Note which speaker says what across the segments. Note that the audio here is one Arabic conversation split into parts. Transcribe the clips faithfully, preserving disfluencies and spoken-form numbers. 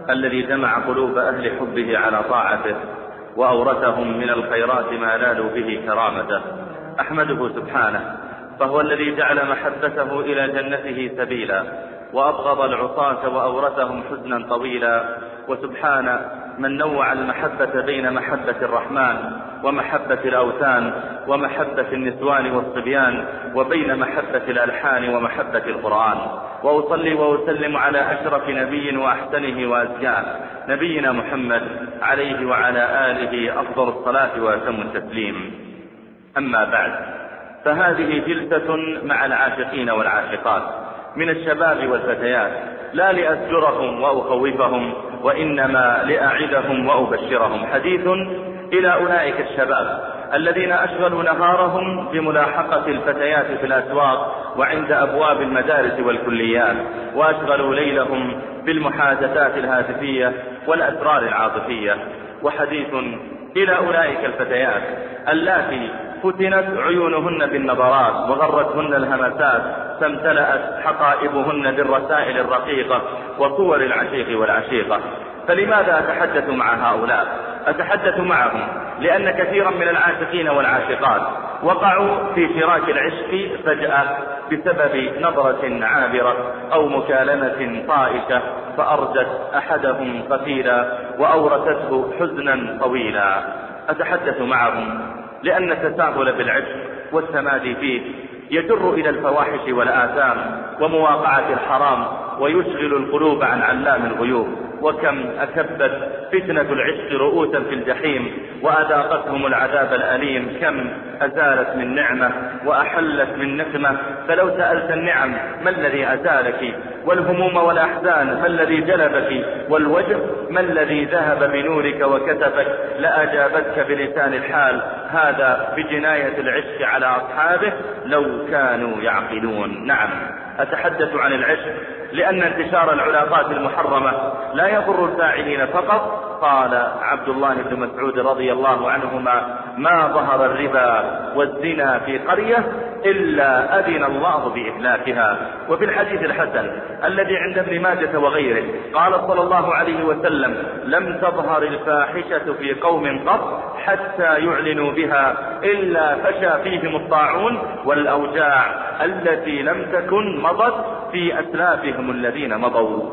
Speaker 1: الذي جمع قلوب أهل حبه على طاعته وأورثهم من الخيرات ما نالوا به كرامته. أحمده سبحانه، فهو الذي جعل محبته إلى جنته سبيلا، وأبغض العصاة وأورثهم حزنا طويلا. وسبحان من نوع المحبة بين محبة الرحمن ومحبة الأوثان ومحبة النسوان والصبيان، وبين محبة الألحان ومحبة القرآن. وأصلي وأسلم على أشرف نبي وأحسنه وأزكاه، نبينا محمد عليه وعلى آله أفضل الصلاة وأتم التسليم. أما بعد، فهذه جلسة مع العاشقين والعاشقات من الشباب والفتيات، لا لأزجرهم وأخوفهم، وإنما لأعدهم وأبشرهم. حديث إلى أولئك الشباب الذين أشغلوا نهارهم بملاحقة الفتيات في الأسواق وعند أبواب المدارس والكليات، وأشغلوا ليلهم بالمحادثات الهاتفية والأسرار العاطفية. وحديث إلى أولئك الفتيات اللاتي فتنت عيونهن بالنظرات وغرتهن الهمسات، فامتلأت حقائبهن بالرسائل الرقيقة وصور العشيق والعشيقة. فلماذا أتحدث مع هؤلاء؟ أتحدث معهم لأن كثيرا من العاشقين والعاشقات وقعوا في فراش العشق فجأة بسبب نظرة عابرة أو مكالمة طائشة، فأرجت أحدهم قتيلا وأورثته حزنا طويلا. أتحدث معهم لأن التساهل بالعشق والتمادي فيه يجر إلى الفواحش والآثام ومواقعة الحرام، ويشغل القلوب عن علام الغيوب. وكم أكبت فتنة العشق رؤوسا في الجحيم وأذاقتهم العذاب الأليم، كم أزالت من نعمة وأحلت من نقمة. فلو سألت النعم ما الذي أزالك، والهموم والأحزان ما الذي جلبك، والوجه ما الذي ذهب بنورك وكتفك، لأجابتك بلسان الحال: هذا بجناية العشق على أصحابه لو كانوا يعقلون. نعم، أتحدث عن العشق لأن انتشار العلاقات المحرمة لا يضر الفاعلين فقط. قال عبد الله بن مسعود رضي الله عنهما: ما ظهر الربا والزنا في قرية إلا أذن الله بإهلاكها. وفي الحديث الحسن الذي عند ابن ماجة وغيره قال صلى الله عليه وسلم: لم تظهر الفاحشة في قوم قط حتى يعلنوا بها إلا فشى فيهم الطاعون والأوجاع التي لم تكن مضت في أسلافهم الذين مضوا.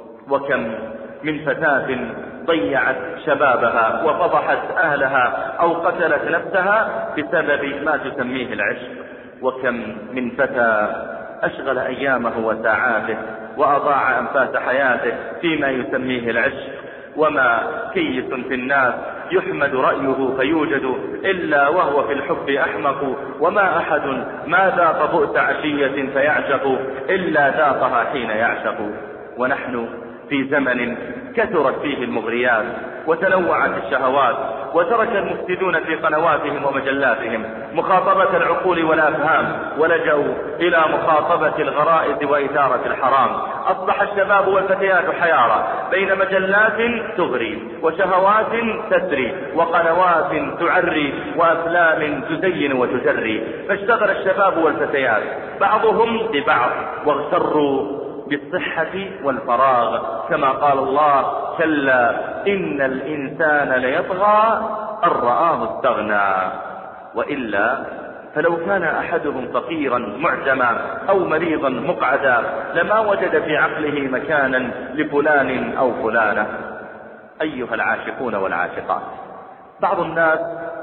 Speaker 1: وكم من فتاة ضيعت شبابها وفضحت أهلها أو قتلت نفسها بسبب ما تسميه العشق. وكم من فتى أشغل أيامه وساعاته وأضاع أنفاس حياته فيما يسميه العشق. وما كيس في الناس يحمد رأيه فيوجد إلا وهو في الحب أحمق، وما أحد ما ذاق بؤس عشية فيعشق إلا ذاقها حين يعشق. ونحن في زمن كثرت فيه المغريات وتنوعت الشهوات، وترك المفسدون في قنواتهم ومجلاتهم مخاطبة العقول والأفهام، ولجأوا إلى مخاطبة الغرائز وإثارة الحرام. أصبح الشباب والفتيات حيارى بين مجلات تغري وشهوات تسري وقنوات تعري وأفلام تزين وتجري. فاشتغل الشباب والفتيات بعضهم ببعض واغتروا بالصحة والفراغ، كما قال الله: كلا إن الإنسان ليطغى أن رآه استغنى. وإلا فلو كان أحدهم فقيرا معجما أو مريضا مقعدا لما وجد في عقله مكانا لفلان أو فلانة. أيها العاشقون والعاشقات، بعض الناس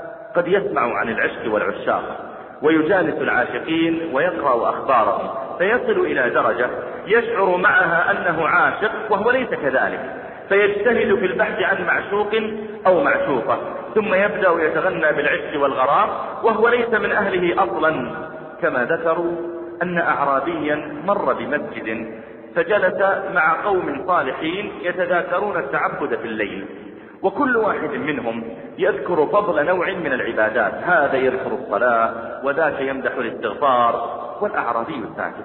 Speaker 1: قد يسمع عن العشق والعشاق ويجالس العاشقين ويقرأ أخبارهم، فيصل إلى درجة يشعر معها أنه عاشق وهو ليس كذلك، فيجتهد في البحث عن معشوق أو معشوقة، ثم يبدأ يتغنى بالعشق والغرام وهو ليس من أهله أصلا. كما ذكروا أن أعرابيا مر بمسجد فجلس مع قوم صالحين يتذاكرون التعبد في الليل، وكل واحد منهم يذكر فضل نوع من العبادات، هذا يذكر الصلاة وذاك يمدح الاستغفار، والأعرابي ساكت.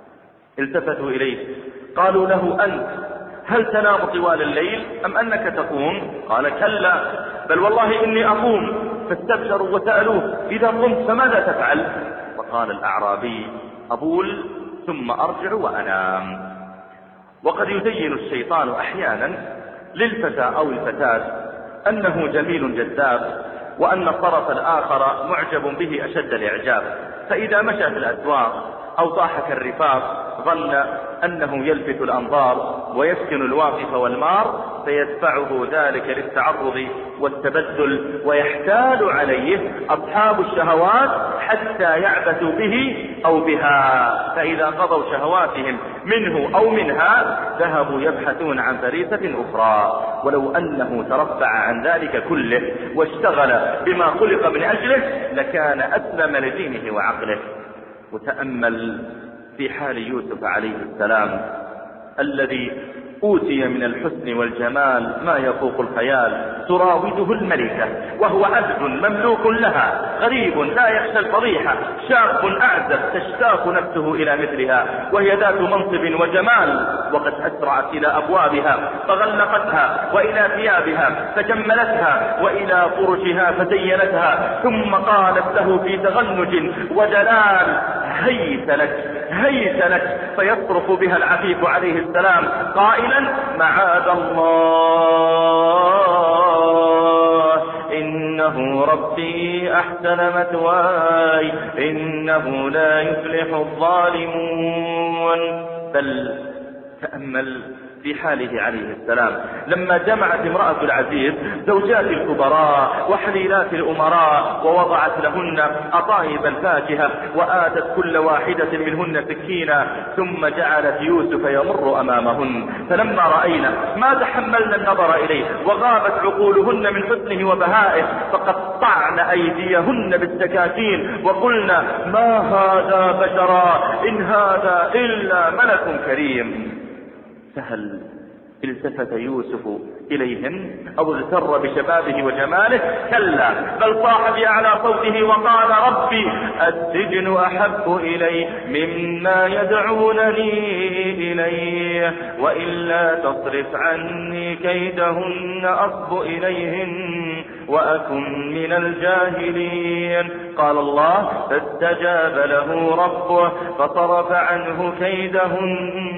Speaker 1: التفتوا إليه قالوا له: أنت هل تنام طوال الليل أم أنك تقوم؟ قال: كلا، بل والله إني أقوم. فاستبشروا وسألوه: إذا قمت فماذا تفعل؟ فقال الأعرابي: أبول ثم أرجع وأنام. وقد يزين الشيطان أحيانا للفتى أو الفتاة أنه جميل جذاب، وأن الطرف الآخر معجب به أشد الإعجاب، فإذا مشى في الأسواق أو ضاحك الرفاق ظن أنه يلفت الأنظار ويسكن الواقف والمار، فيدفعه ذلك للتعرض والتبذل، ويحتال عليه أصحاب الشهوات حتى يعبثوا به أو بها، فإذا قضوا شهواتهم منه أو منها ذهبوا يبحثون عن فريسة أخرى. ولو أنه ترفع عن ذلك كله واشتغل بما خلق من أجله لكان أسلم لدينه وعقله. وتأمل في حال يوسف عليه السلام الذي أوتي من الحسن والجمال ما يفوق الخيال، تراوده الملكة وهو عبد مملوك لها، غريب لا يخشى الفضيحة، شاب أعزب تشتاق نفسه إلى مثلها، وهي ذات منصب وجمال، وقد أسرعت إلى أبوابها فغلقتها، وإلى ثيابها فجملتها، وإلى فرشها فزينتها، ثم قالت له في تغنج ودلال: هيت لك هيت لك، فيصرف بها العفيف عليه السلام قائلا: معاذ الله إنه ربي أحسن مثواي إنه لا يفلح الظالمون. بل تأمل في حاله عليه السلام لما جمعت امرأة العزيز زوجات الكبراء وحليلات الأمراء ووضعت لهن أطايب الفاكهة وآتت كل واحدة منهن سكينا، ثم جعلت يوسف يمر أمامهن، فلما رأينا ما تحملنا النظر إليه وغابت عقولهن من حسنه وبهائه فقطعن أيديهن بالسكاكين وقلنا: ما هذا بشرا إن هذا إلا ملك كريم. فهل التفت يوسف إليهم أو اغتر بشبابه وجماله؟ كلا، بل صاح بأعلى صوته وقال: ربي السجن أحب إلي مما يدعونني إليه وإلا تصرف عني كيدهن أصب إليهن وأكن من الجاهلين. قال الله: فاستجاب له ربه فصرف عنه كيدهن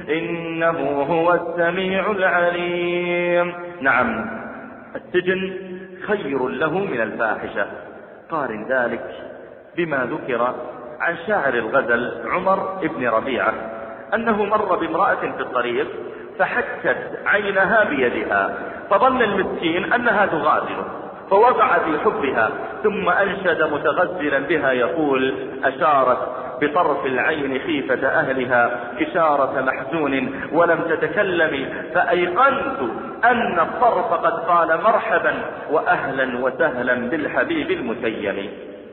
Speaker 1: إنه هو السميع العليم. نعم، السجن خير له من الفاحشة. قارن ذلك بما ذكر عن شاعر الغزل عمر بن ربيعة أنه مر بامرأة في الطريق فحكت عينها بيدها، فظن المسكين أنها تغادره فوقع في حبها، ثم أنشد متغزلا بها يقول: أشارت بطرف العين خيفة أهلها إشارة محزون ولم تتكلم، فأيقنت أن الطرف قد قال مرحبا وأهلا وسهلا بالحبيب المتيم.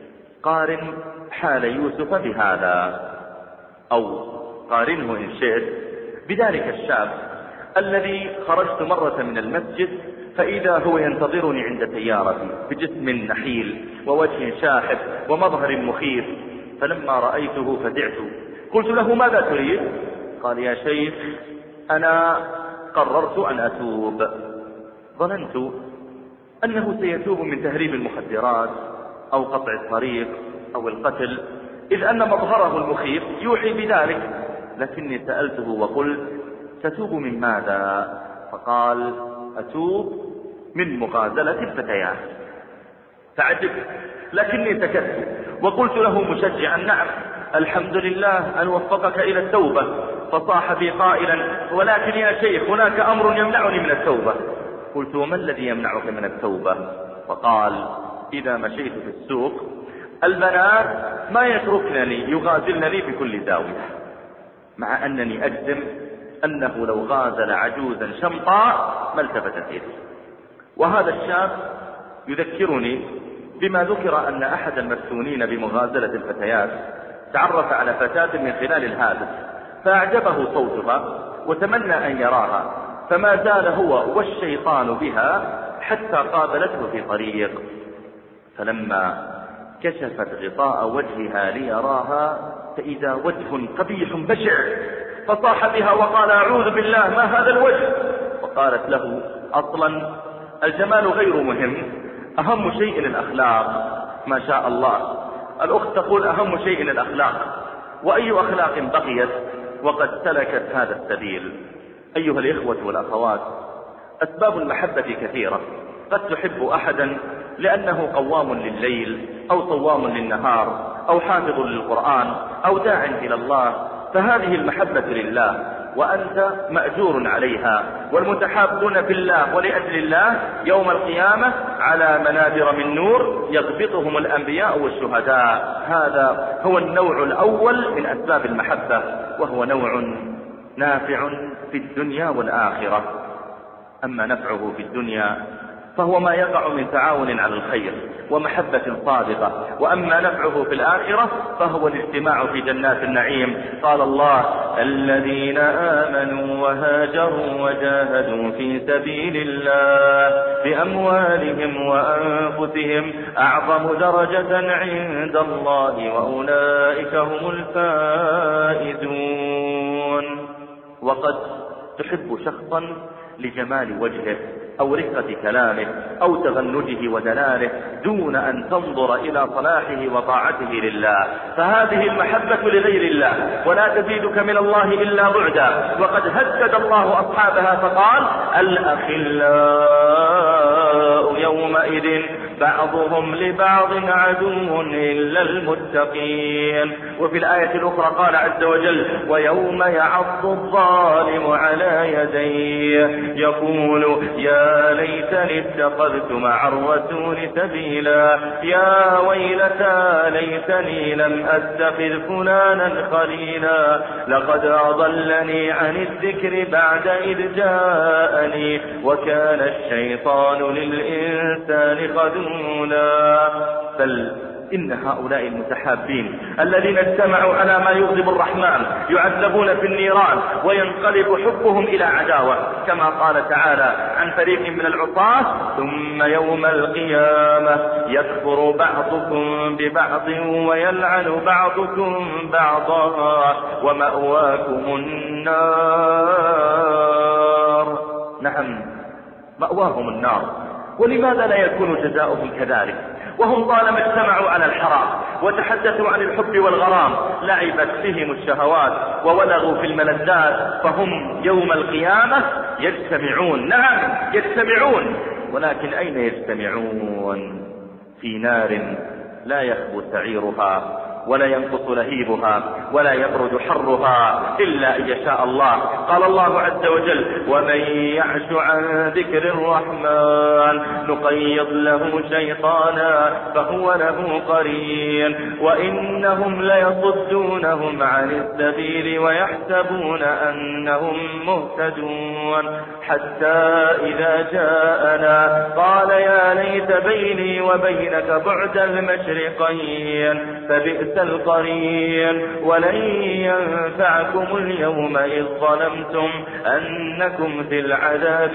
Speaker 1: قارن حال يوسف بهذا، أو قارنه إن شئت بذلك الشاب الذي خرجت مرة من المسجد فإذا هو ينتظرني عند سيارتي بجسم نحيل ووجه شاحب ومظهر مخيف، فلما رأيته فزعت، قلت له: ماذا تريد؟ قال: يا شيخ، أنا قررت أن أتوب. ظننت أنه سيتوب من تهريب المخدرات أو قطع الطريق أو القتل، إذ أن مظهره المخيف يوحي بذلك، لكني سألته وقلت: تتوب من ماذا؟ فقال: أتوب من مغازلة الفتيات. فعجبت، لكني سكت وقلت له مشجعا: نعم، الحمد لله أن وفقك إلى التوبة. فصاح بي قائلا: ولكن يا شيخ، هناك أمر يمنعني من التوبة. قلت: وما الذي يمنعك من التوبة؟ فقال: إذا مشيت في السوق البنات ما يتركنني يغازلنني في كل زاوية، مع أنني أجزم أنه لو غازل عجوزا شمطاء ما التفتت إليه. وهذا الشاب يذكرني بما ذكر أن أحد المفتونين بمغازلة الفتيات تعرف على فتاة من خلال الهاتف فأعجبه صوتها وتمنى أن يراها، فما زال هو والشيطان بها حتى قابلته في طريق، فلما كشفت غطاء وجهها ليراها فإذا وجه قبيح بشع، فصاح بها وقال: أعوذ بالله، ما هذا الوجه؟ وقالت له: أصلا الجمال غير مهم، أهم شيء الأخلاق. ما شاء الله، الأخت تقول: أهم شيء الأخلاق، وأي أخلاق بقيت وقد سلكت هذا السبيل. أيها الإخوة والأخوات، أسباب المحبة كثيرة. قد تحب أحدا لأنه قوام لليل أو صوام للنهار أو حافظ للقرآن أو داع إلى الله، فهذه المحبة لله وأنت مأجور عليها. والمتحابون في الله ولأجل الله يوم القيامة على منابر من نور يغبطهم الأنبياء والشهداء. هذا هو النوع الأول من أسباب المحبة، وهو نوع نافع في الدنيا والآخرة. أما نفعه في الدنيا فهو ما يقع من تعاون على الخير ومحبة صادقة، وأما نفعه في الآخرة فهو الاجتماع في جنات النعيم. قال الله: الذين آمنوا وهاجروا وجاهدوا في سبيل الله بأموالهم وأنفسهم أعظم درجة عند الله وأولئك هم الفائزون. وقد تحب شخصا لجمال وجهه أو رقة كلامه أو تغنجه ودلاله دون أن تنظر إلى صلاحه وطاعته لله، فهذه المحبة لغير الله ولا تزيدك من الله إلا بعدا. وقد هدد الله أصحابها فقال: الأخلاء يومئذ بعضهم لبعض عدو إلا المتقين. وفي الآية الأخرى قال عز وجل: ويوم يعض الظالم على يديه يقول يا ليتني اتخذت مع الرسول سبيلا يا ويلتى ليتني لم أتخذ فلانا خليلا لقد أضلني عن الذكر بعد إذ جاءني وكان الشيطان للإنسان خذولا. بل إن هؤلاء المتحابين الذين اجتمعوا على ما يغضب الرحمن يعذبون في النيران وينقلب حبهم إلى عداوة، كما قال تعالى عن فريق من العصاة: ثم يوم القيامة يكفر بعضكم ببعض ويلعن بعضكم بعضا ومأواكم النار. نعم، مأواهم النار. ولماذا لا يكون جزاؤهم كذلك وهم طالما اجتمعوا على الحرام وتحدثوا عن الحب والغرام لعبت بهم الشهوات وولغوا في الملذات، فهم يوم القيامة يجتمعون. نعم يجتمعون، ولكن أين يجتمعون؟ في نار لا يخبو سعيرها ولا ينقص لهيبها ولا يبرد حرها إلا إن يشاء الله. قال الله عز وجل: ومن يعش عن ذكر الرحمن نقيض له شيطانا فهو له قرين وإنهم ليصدونهم عن السبيل ويحسبون أنهم مهتدون حتى إذا جاءنا قال يا ليت بيني وبينك بعد المشرقين فبئس القرين ولن ينفعكم اليوم إذ ظلمتم أنكم في العذاب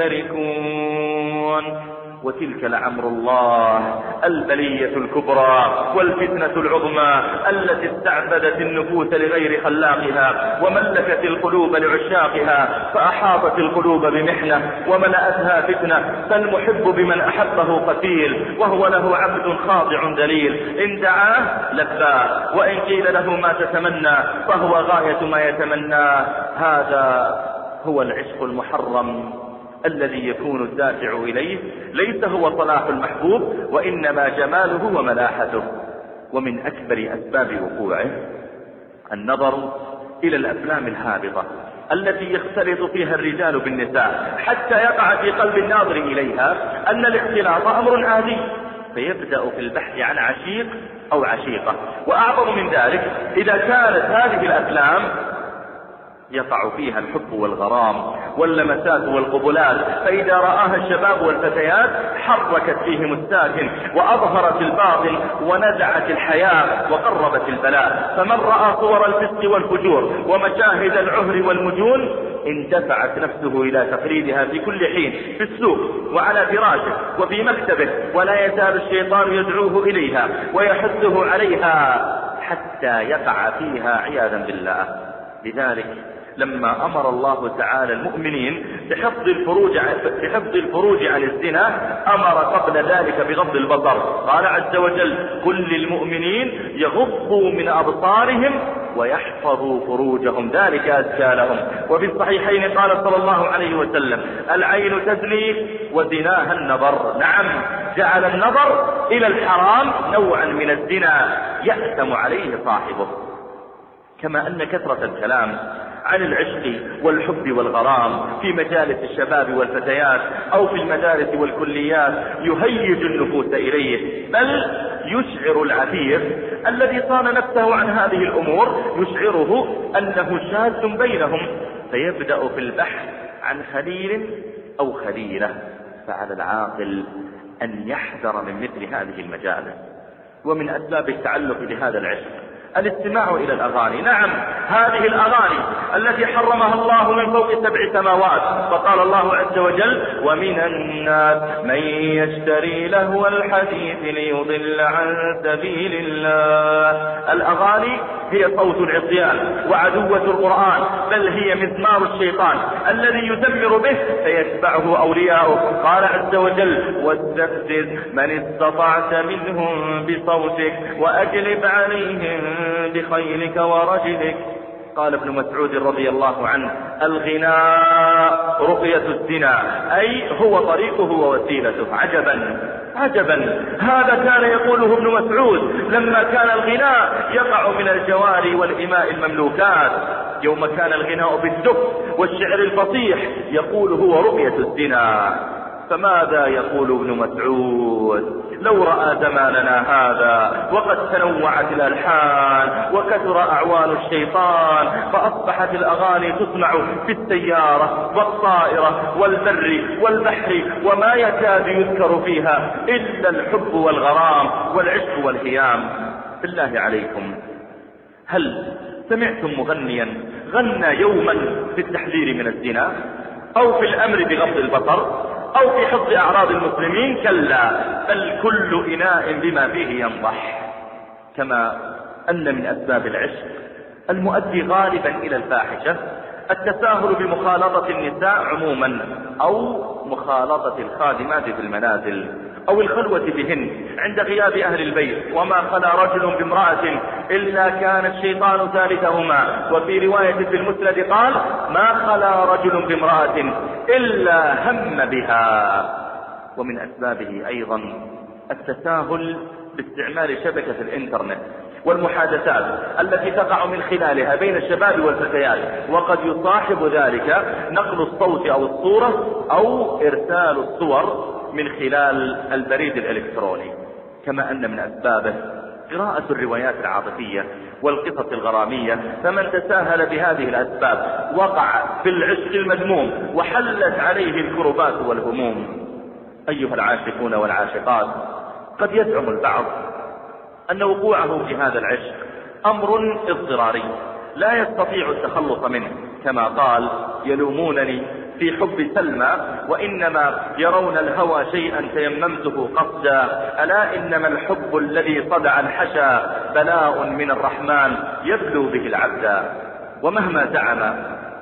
Speaker 1: مشتركون. وتلك لعمر الله البلية الكبرى والفتنة العظمى التي استعبدت النفوس لغير خلاقها وملكت القلوب لعشاقها فأحاطت القلوب بمحنة وملأتها فتنة، فالمحب بمن أحبه قتيل وهو له عبد خاضع دليل، إن دعاه لباه وإن قيل له ما تتمنى فهو غاية ما يتمناه. هذا هو العشق المحرم الذي يكون الدافع إليه ليس هو صلاح المحبوب وإنما جماله وملاحته. ومن أكبر أسباب وقوعه النظر إلى الأفلام الهابطة التي يختلط فيها الرجال بالنساء حتى يقع في قلب الناظر إليها أن الاختلاط أمر عادي، فيبدأ في البحث عن عشيق أو عشيقة. وأعظم من ذلك إذا كانت هذه الأفلام يقع فيها الحب والغرام واللمسات والقبلات، فإذا رآها الشباب والفتيات حركت فيهم الساكن وأظهرت الباطن ونزعت الحياة وقربت البلاء. فمن رأى صور الفسق والفجور ومشاهد العهر والمجون اندفعت نفسه إلى تقليدها في كل حين في السوق وعلى فراشه وفي مكتبه، ولا يزال الشيطان يدعوه إليها ويحثه عليها حتى يقع فيها عياذا بالله. لذلك لما أمر الله تعالى المؤمنين بحفظ الفروج بحفظ الفروج عن الزنا أمر قبل ذلك بغض البصر. قال عز وجل: قل للمؤمنين يغضوا من أبصارهم ويحفظوا فروجهم، ذلك أزكى لهم. وفي الصحيحين قال صلى الله عليه وسلم: العين تزني وزناها النظر. نعم، جعل النظر إلى الحرام نوعا من الزنا يأثم عليه صاحبه. كما أن كثرة الكلام عن العشق والحب والغرام في مجالس الشباب والفتيات أو في المدارس والكليات يهيج النفوس إليه، بل يشعر العفيف الذي صان نفسه عن هذه الأمور، يشعره أنه شاذ بينهم، فيبدأ في البحث عن خليل أو خليلة. فعلى العاقل أن يحذر من مثل هذه المجالس. ومن أسباب التعلق بهذا العشق الاستماع إلى الأغاني. نعم، هذه الأغاني التي حرمها الله من فوق سبع سماوات، فقال الله عز وجل: ومن الناس من يشتري لهو الحديث ليضل عن سبيل الله. الأغاني هي صوت العصيان وعدوة القرآن، بل هي مزمار الشيطان الذي يدمر به فيتبعه أولياؤه. قال عز وجل: واستفزز من استطعت منهم بصوتك وأجلب عليهم بخيلك ورجلك. قال ابن مسعود رضي الله عنه: الغناء رقية الزنا، أي هو طريقه ووسيلته. عجبا عجبا، هذا كان يقوله ابن مسعود لما كان الغناء يقع من الجواري والإماء المملوكات. يوم كان الغناء بالدف والشعر الفصيح يقول هو رقية الزنا. فماذا يقول ابن مسعود؟ لو رأى زماننا هذا وقد تنوعت الألحان وكثر أعوان الشيطان، فأصبحت الأغاني تسمع في السيارة والطائرة والبر والبحر، وما يكاد يذكر فيها إلا الحب والغرام والعشق والهيام. بالله عليكم، هل سمعتم مغنيا غنى يوما في التحذير من الزنا أو في الأمر بغض البصر أو في حفظ أعراض المسلمين؟ كلا، بل كل إناء بما فيه ينضح. كما أن من أسباب العشق المؤدي غالبا إلى الفاحشة التساهل بمخالطة النساء عموما، أو مخالطة الخادمات في المنازل، أو الخلوة بهن عند غياب أهل البيت. وما خلا رجل بامرأة إلا كان الشيطان ثالثهما. وفي رواية في المسند قال: ما خلا رجل بامرأة إلا هم بها. ومن أسبابه أيضا التساهل باستعمال شبكة الإنترنت والمحادثات التي تقع من خلالها بين الشباب والفتيات، وقد يصاحب ذلك نقل الصوت أو الصورة أو إرسال الصور من خلال البريد الإلكتروني. كما أن من أسبابه قراءة الروايات العاطفية والقصص الغرامية. فمن تساهل بهذه الأسباب وقع في العشق المذموم وحلت عليه الكربات والهموم. أيها العاشقون والعاشقات، قد يزعم البعض أن وقوعه في هذا العشق أمر اضطراري لا يستطيع التخلص منه، كما قال: يلومونني في حب سلمى وإنما يرون الهوى شيئا تيممته قصدا، ألا إنما الحب الذي صدع الحشا بلاء من الرحمن يبلو به العبد. ومهما زعم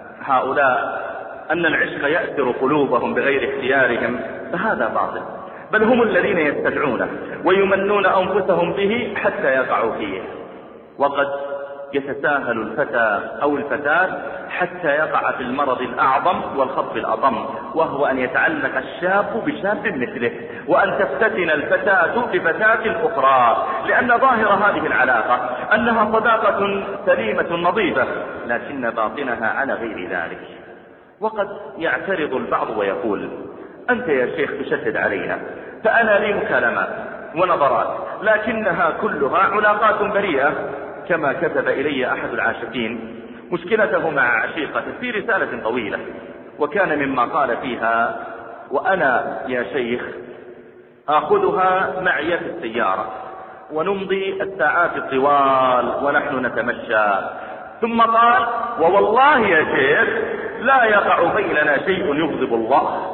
Speaker 1: هؤلاء أن العشق يأثر قلوبهم بغير اختيارهم فهذا باطل، بل هم الذين يستدعونه ويمنون أنفسهم به حتى يقعوا فيه. وقد يتساهل الفتى أو الفتاة حتى يقع في المرض الأعظم والخطب الأضم، وهو أن يتعلق الشاب بشاب مثله، وأن تفتتن الفتاة بفتاة أخرى، لأن ظاهر هذه العلاقة أنها صداقة سليمة نظيفة، لكن باطنها على غير ذلك. وقد يعترض البعض ويقول: أنت يا شيخ تشدد علينا، فأنا لي مكالمات ونظرات لكنها كلها علاقات بريئة. كما كتب إلي أحد العاشقين مشكلته مع عشيقته في رسالة طويلة، وكان مما قال فيها: وأنا يا شيخ آخذها معي في السيارة ونمضي الساعات الطوال ونحن نتمشى. ثم قال: ووالله يا شيخ لا يقع بيننا شيء يغضب الله،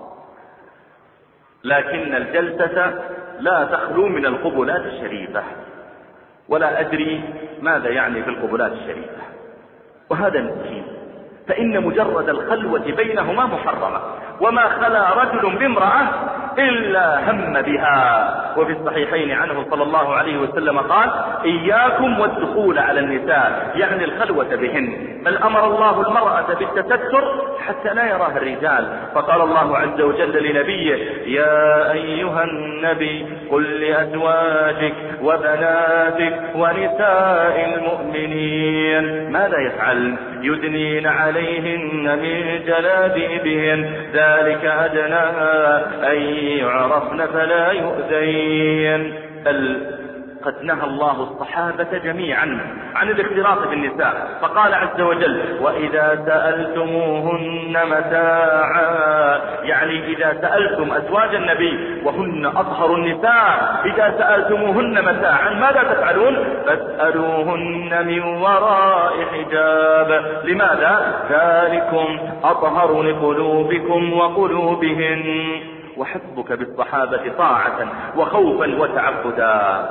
Speaker 1: لكن الجلسة لا تخلو من القبلات الشريفة، ولا أدري ماذا يعني في القبلات الشريفة. وهذا مهم، فإن مجرد الخلوة بينهما محرمة، وما خلا رجل بامرأة إلا هم بها. وفي الصحيحين عنه صلى الله عليه وسلم قال: إياكم والدخول على النساء، يعني الخلوة بهن، بل أمر الله المرأة بالتستر حتى لا يراها الرجال. فقال الله عز وجل لنبيه: يا أيها النبي قل لأزواجك وبناتك ونساء المؤمنين ماذا يفعل؟ يدنين عليهن من جلابيبهن ذلك أدنى أن يعرفن فلا يؤذين. بل قد نهى الله الصحابة جميعا عن الاختلاط بالنساء، فقال عز وجل: وإذا سألتموهن متاعا، يعني إذا سألتم أزواج النبي وهن أطهر النساء، إذا سألتموهن متاعا ماذا تفعلون؟ فاسألوهن من وراء حجاب. لماذا؟ ذلكم أطهر لقلوبكم وقلوبهن. وحسبك بالصحابة طاعة وخوفا وتعبدا.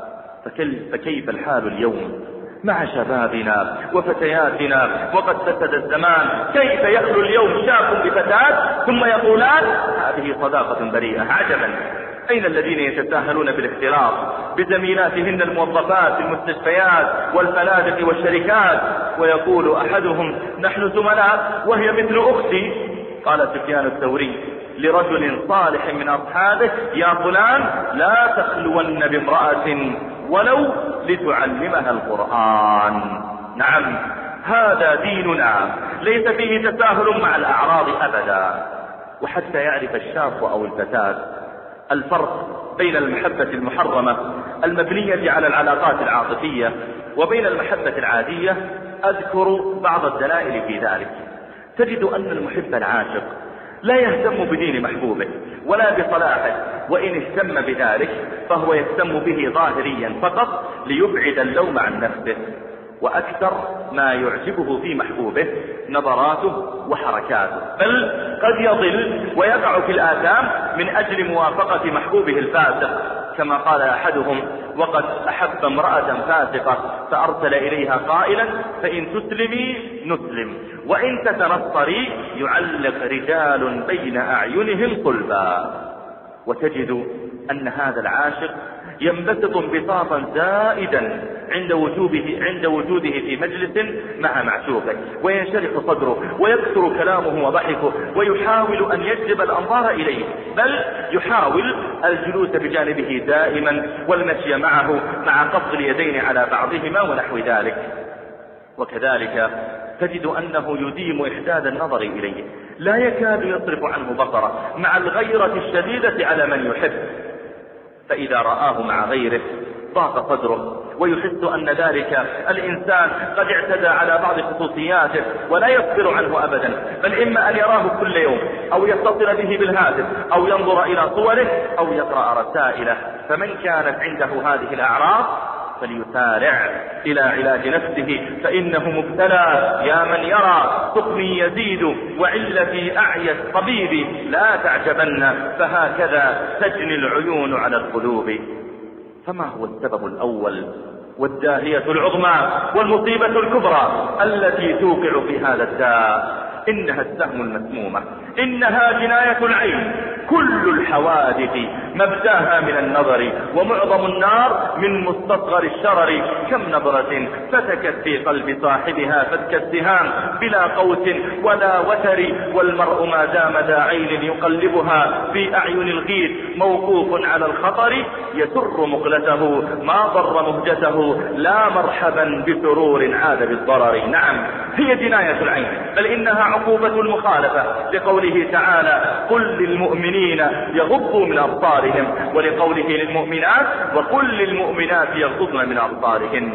Speaker 1: فكيف الحال اليوم مع شبابنا وفتياتنا وقد فسد الزمان؟ كيف يخلو اليوم شاب بفتاة ثم يقولان هذه صداقة بريئة؟ عجبا، أين الذين يتساهلون بالاختلاط بزميلاتهن الموظفات في المستشفيات والفنادق والشركات، ويقول أحدهم: نحن زملاء وهي مثل أختي. قال سفيان الثوري لرجل صالح من أصحابه: يا فلان لا تخلون بامرأة ولو لتعلمها القرآن. نعم، هذا ديننا، ليس فيه تساهل مع الأعراض أبدا. وحتى يعرف الشاب أو الفتاة الفرق بين المحبة المحرمة المبنية على العلاقات العاطفية وبين المحبة العادية، أذكر بعض الدلائل في ذلك. تجد أن المحب العاشق لا يهتم بدين محبوبه ولا بصلاحه، وإن اهتم بذلك فهو يهتم به ظاهريا فقط ليبعد اللوم عن نفسه. وأكثر ما يعجبه في محبوبه نظراته وحركاته، بل قد يضل ويقع في الآثام من أجل موافقة محبوبه الفاسق، كما قال أحدهم: وقد أحب امرأة فاسقة فأرسل إليها قائلا: فإن تسلمي نسلم وإن تتنصري يعلق رجال بين أعينهم قلبا. وتجد أن هذا العاشق ينبسط انبساطا زائدا عند وجوده, عند وجوده في مجلس مع معشوقه، وينشرح صدره ويكثر كلامه وضحكه، ويحاول أن يجذب الأنظار إليه، بل يحاول الجلوس بجانبه دائما والمشي معه مع قبض اليدين على بعضهما ونحو ذلك. وكذلك تجد أنه يديم إحداد النظر إليه، لا يكاد يصرف عنه بصره مع الغيرة الشديدة على من يحب، فإذا رآه مع غيره ضاق صدره ويحس أن ذلك الإنسان قد اعتدى على بعض خصوصياته ولا يصبر عنه أبدا، بل إما أن يراه كل يوم أو يتصل به بالهاتف أو ينظر إلى صوره أو يقرأ رسائله. فمن كانت عنده هذه الأعراض فليسارع إلى علاج نفسه، فإنه مبتلى. يا من يرى سقمي يزيد وعلتي أعيت طبيبي لا تعجبن، فهكذا تجني العيون على القلوب. فما هو السبب الأول والداهية العظمى والمصيبة الكبرى التي توقع في هذا الداء؟ إنها السهم المسمومة، إنها جناية العين. كل الحوادث مبداها من النظر، ومعظم النار من مستصغر الشرر. كم نظرة فتكت في قلب صاحبها فتك السهام بلا قوس ولا وتر، والمرء ما دام ذا عين يقلبها في أعين الغيث موقوف على الخطر، يسر مقلته ما ضر مهجته، لا مرحبا بسرور عاد بالضرر. نعم، هي جناية العين، بل إنها عقوبة المخالفة، لقوله تعالى: قل للمؤمنين يغضوا من أبصارهم، ولقوله للمؤمنات: وقل للمؤمنات يغضضن من أبصارهن.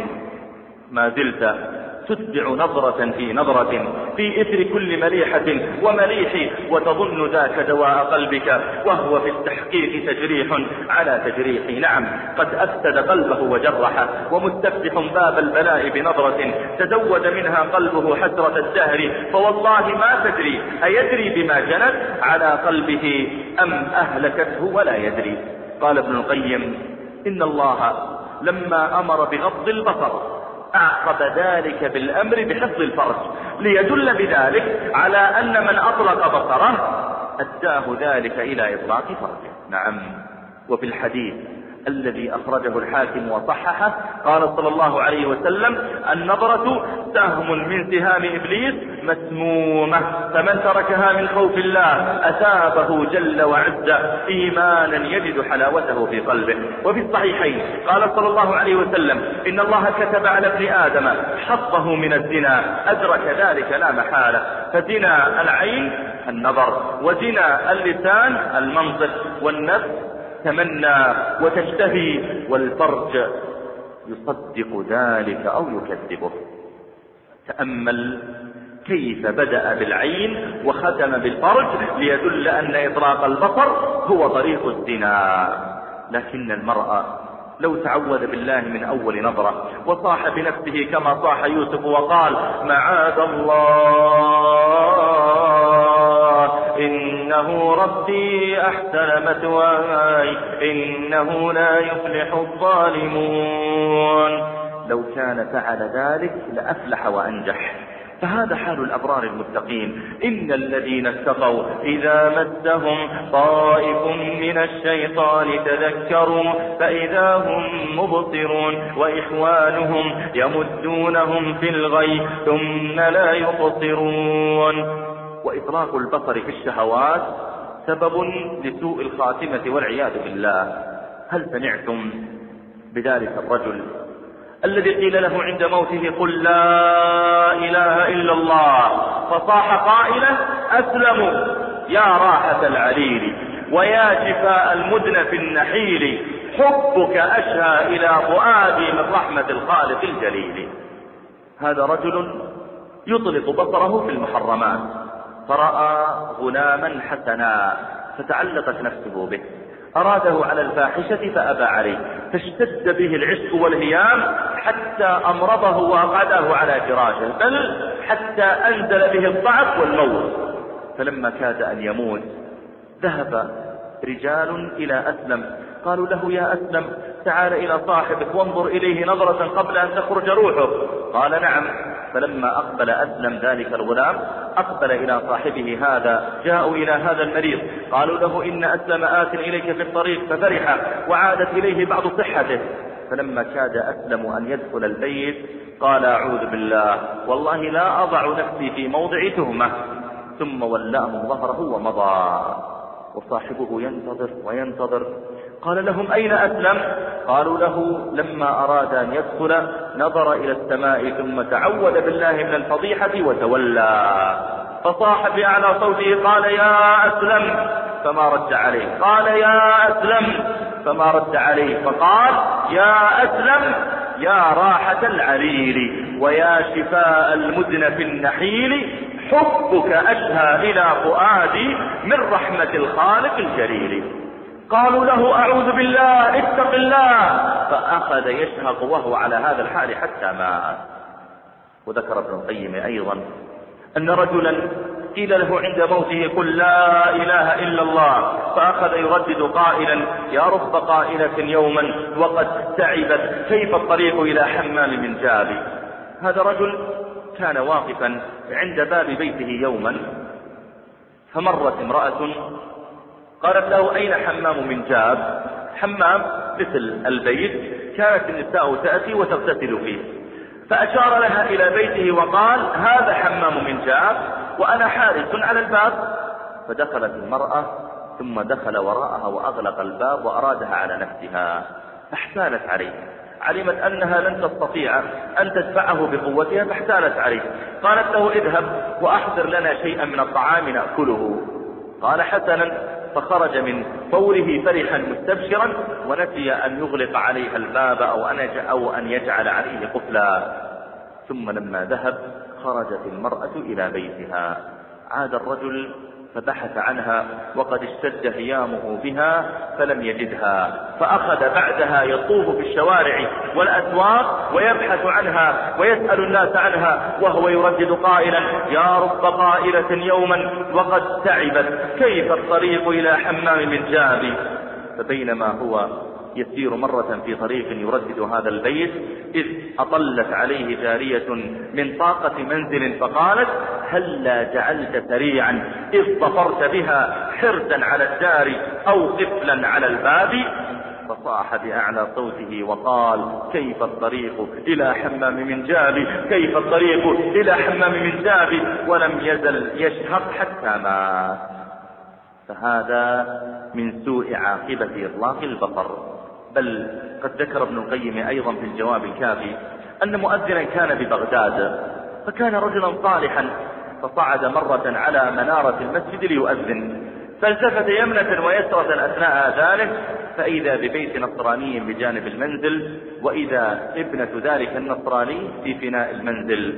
Speaker 1: ما زلت تتبع نظرة في نظرة في إثر كل مليحة ومليح، وتظن ذاك دواء قلبك، وهو في التحقيق تجريح على تجريح. نعم، قد أفسد قلبه وجرحه، ومستفتح باب البلاء بنظرة تزود منها قلبه حسرة الدهر، فوالله ما تدري أيدري بما جنت على قلبه أم أهلكته ولا يدري. قال ابن القيم: إن الله لما أمر بغض البصر أعقب ذلك بالأمر بحفظ الفرج، ليدل بذلك على أن من أطلق بصره أداه ذلك إلى إطلاق فرجه. نعم، وفي الحديث الذي أخرجه الحاكم وصححه قال صلى الله عليه وسلم: النظرة سهم من سهام إبليس مسمومة، فمن تركها من خوف الله أثابه جل وعز إيمانا يجد حلاوته في قلبه. وفي الصحيحين قال صلى الله عليه وسلم: إن الله كتب على ابن آدم حظه من الزنا، أدرك ذلك لا محالة، فزنا العين النظر، وزنا اللسان المنطق، والنفس تمنى وتشتهي، والفرج يصدق ذلك أو يكذبه. تأمل كيف بدأ بالعين وختم بالفرج ليدل أن إطلاق البصر هو طريق الزنا. لكن المرأة لو تعوذ بالله من أول نظرة وصاح بنفسه كما صاح يوسف وقال: معاذ الله إنه ربي أحسن مثواي إنه لا يفلح الظالمون، لو كان فعل ذلك لأفلح وأنجح. فهذا حال الأبرار المتقين. إن الذين اتقوا إذا مسهم طائف من الشيطان تذكروا فإذا هم مبصرون، وإخوانهم يمدونهم في الغي ثم لا يقصرون. وإطلاق البصر في الشهوات سبب لسوء الخاتمة والعياذ بالله. هل سمعتم بذلك الرجل الذي قيل له عند موته: قل لا إله إلا الله، فصاح قائلا: أسلموا يا راحة العليل ويا شفاء المدن في النحيل، حبك أشهى إلى فؤادي من رحمة الخالق الجليل. هذا رجل يطلق بصره في المحرمات، فرأى غلاما حسنا فتعلقت نفسه به، أراده على الفاحشة فأبى عليه، فاشتد به العشق والهيام حتى أمرضه وأقعده على فراشه، بل حتى أنزل به الضعف والموت. فلما كاد أن يموت ذهب رجال إلى أسلم، قالوا له: يا أسلم تعال إلى صاحبك وانظر إليه نظرة قبل أن تخرج روحه. قال: نعم. فلما أقبل أسلم ذلك الغلام أقبل إلى صاحبه هذا، جاءوا إلى هذا المريض قالوا له: إن أسلم آت إليك في الطريق، ففرح وعادت إليه بعض صحته. فلما كاد أسلم أن يدخل البيت قال: أعوذ بالله، والله لا أضع نفسي في موضع تهمة، ثم ولاهم ظهره ومضى. وصاحبه ينتظر وينتظر. قال لهم: أين أسلم؟ قالوا له: لما أراد أن يدخل نظر إلى السماء ثم تعوذ بالله من الفضيحة وتولى، فصاح بأعلى صوته: قال يا أسلم، فما رد عليه. قال يا أسلم، فما رد عليه. فقال: يا أسلم يا راحة العليل ويا شفاء المدن في النحيل، حبك أشهى إلى فؤادي من رحمة الخالق الجليل. قالوا له: أعوذ بالله، اتق الله. فأخذ يشهق وهو على هذا الحال حتى مات. وذكر ابن القيم أيضا أن رجلا قيل له عند موته: قل لا إله إلا الله، فأخذ يردد قائلا: يا رب قائلة يوما وقد تعبت، كيف الطريق إلى حمام من جابي. هذا رجل كان واقفا عند باب بيته يوما، فمرت امرأة قالت له: أين حمام من جاب؟ حمام مثل البيت كانت النساء تأتي وتغتسل فيه، فأشار لها إلى بيته وقال: هذا حمام من جاب وأنا حارس على الباب. فدخلت المرأة ثم دخل وراءها وأغلق الباب وأرادها على نفسها، فاحتالت عليه، علمت أنها لن تستطيع أن تدفعه بقوتها فاحتالت عليه. قالت له: اذهب وأحضر لنا شيئا من الطعام نأكله. قال: حسنا. فخرج من فوره فرحا مستبشرا، ونسي أن يغلق عليها الباب أو أن يجعل عليه قفلا. ثم لما ذهب خرجت المرأة إلى بيتها. عاد الرجل فبحث عنها وقد اشتد هيامه بها فلم يجدها، فأخذ بعدها يطوف في الشوارع والأسواق ويبحث عنها ويسأل الناس عنها، وهو يردد قائلا: يا رب قائلة يوما وقد تعبت، كيف الطريق إلى حمام من جابي. فبينما هو يسير مرة في طريق يردد هذا البيت إذ أطلت عليه جارية من طاقة منزل فقالت: هلا جعلت سريعا إذ ظفرت بها حرزا على الدار أو قفلا على الباب. فصاح بأعلى صوته وقال كيف الطريق إلى حمام من جابي، كيف الطريق إلى حمام من جابي، ولم يزل يشهق حتى مات. فهذا من سوء عاقبة إطلاق البصر. بل قد ذكر ابن القيم أيضا في الجواب الكافي أن مؤذنا كان ببغداد، فكان رجلا صالحا، فصعد مرة على منارة المسجد ليؤذن، فالتفت يمنة ويسرة أثناء ذلك، فإذا ببيت نصراني بجانب المنزل، وإذا ابنة ذلك النصراني في فناء المنزل،